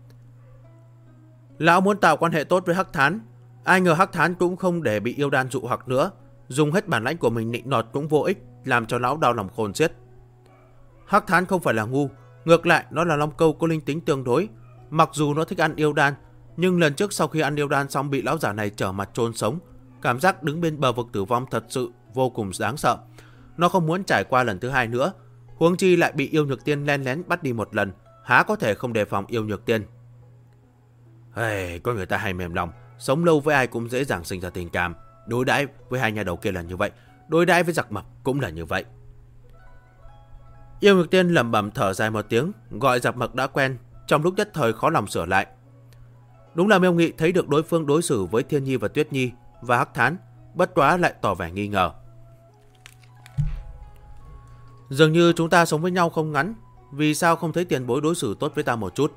Lão muốn tạo quan hệ tốt với Hắc Thán, ai ngờ Hắc Thán cũng không để bị yêu đan dụ hoặc nữa, dùng hết bản lãnh của mình nịnh nọt cũng vô ích, làm cho lão đau lòng khôn xiết. Hắc Thán không phải là ngu, ngược lại nó là long câu có linh tính tương đối. Mặc dù nó thích ăn yêu đan, nhưng lần trước sau khi ăn yêu đan xong bị lão giả này trở mặt chôn sống, cảm giác đứng bên bờ vực tử vong thật sự vô cùng đáng sợ. Nó không muốn trải qua lần thứ hai nữa, huống chi lại bị Yêu Nhược Tiên len lén bắt đi một lần, há có thể không đề phòng Yêu Nhược Tiên. Con người ta hay mềm lòng, sống lâu với ai cũng dễ dàng sinh ra tình cảm. Đối đãi với hai nhà đầu kia là như vậy, đối đãi với giặc mập cũng là như vậy. Yêu Nhược Tiên lẩm bẩm thở dài một tiếng, gọi giặc mập đã quen, trong lúc nhất thời khó lòng sửa lại. Đúng là Miêu Nghị thấy được đối phương đối xử với Thiên Nhi và Tuyết Nhi và Hắc Thán, bất quá lại tỏ vẻ nghi ngờ. Dường như chúng ta sống với nhau không ngắn, vì sao không thấy tiền bối đối xử tốt với ta một chút?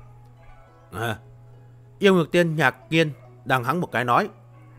Yêu Nhược Tiên ngạc nhiên, đằng hắng một cái nói.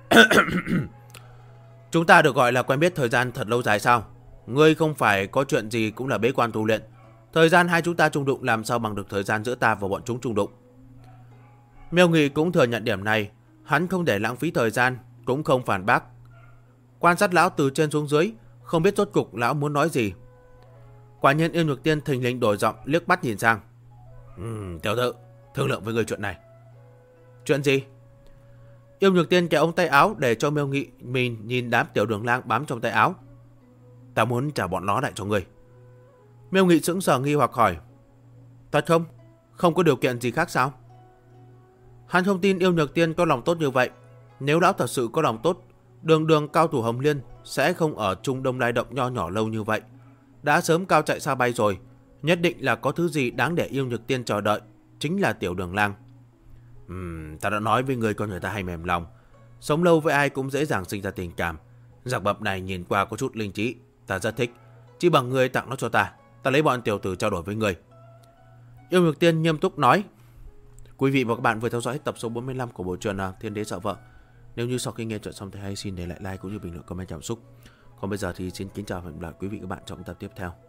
Chúng ta được gọi là quen biết thời gian thật lâu dài sao? Ngươi không phải có chuyện gì cũng là bế quan tu luyện. Thời gian hai chúng ta chung đụng làm sao bằng được thời gian giữa ta và bọn chúng chung đụng. Miêu Nghị cũng thừa nhận điểm này, hắn không để lãng phí thời gian, cũng không phản bác. Quan sát lão từ trên xuống dưới, không biết rốt cục lão muốn nói gì. Quả nhiên Yêu Nhược Tiên thình lình đổi giọng, liếc mắt nhìn sang. Tiểu tử, thương lượng với người chuyện này. Chuyện gì? Yêu Nhược Tiên kéo ống tay áo để cho Miêu Nghị mình nhìn đám tiểu đường lang bám trong tay áo. Ta muốn trả bọn nó lại cho ngươi. Miêu Nghị sững sờ nghi hoặc hỏi. Thật không? Không có điều kiện gì khác sao? Hắn không tin Yêu Nhược Tiên có lòng tốt như vậy. Nếu lão thật sự có lòng tốt, đường cao thủ Hồng Liên sẽ không ở Trung Đông Lai Động nho nhỏ lâu như vậy. Đã sớm cao chạy xa bay rồi. Nhất định là có thứ gì đáng để Yêu Nhược Tiên chờ đợi. Chính là tiểu đường lang. Ta đã nói với người con người ta hay mềm lòng. Sống lâu với ai cũng dễ dàng sinh ra tình cảm. Giặc bập này nhìn qua có chút linh trí, ta rất thích. Chỉ bằng người tặng nó cho ta, ta lấy bọn tiểu tử trao đổi với người. Yêu Nhược Tiên nghiêm túc nói. Quý vị và các bạn vừa theo dõi hết tập số 45 của bộ truyện Thiên Đế Sợ Vợ. Nếu như sau khi nghe chuyện xong thì hãy xin để lại like cũng như bình luận comment cảm xúc. Còn bây giờ thì xin kính chào và hẹn gặp lại quý vị và các bạn trong tập tiếp theo.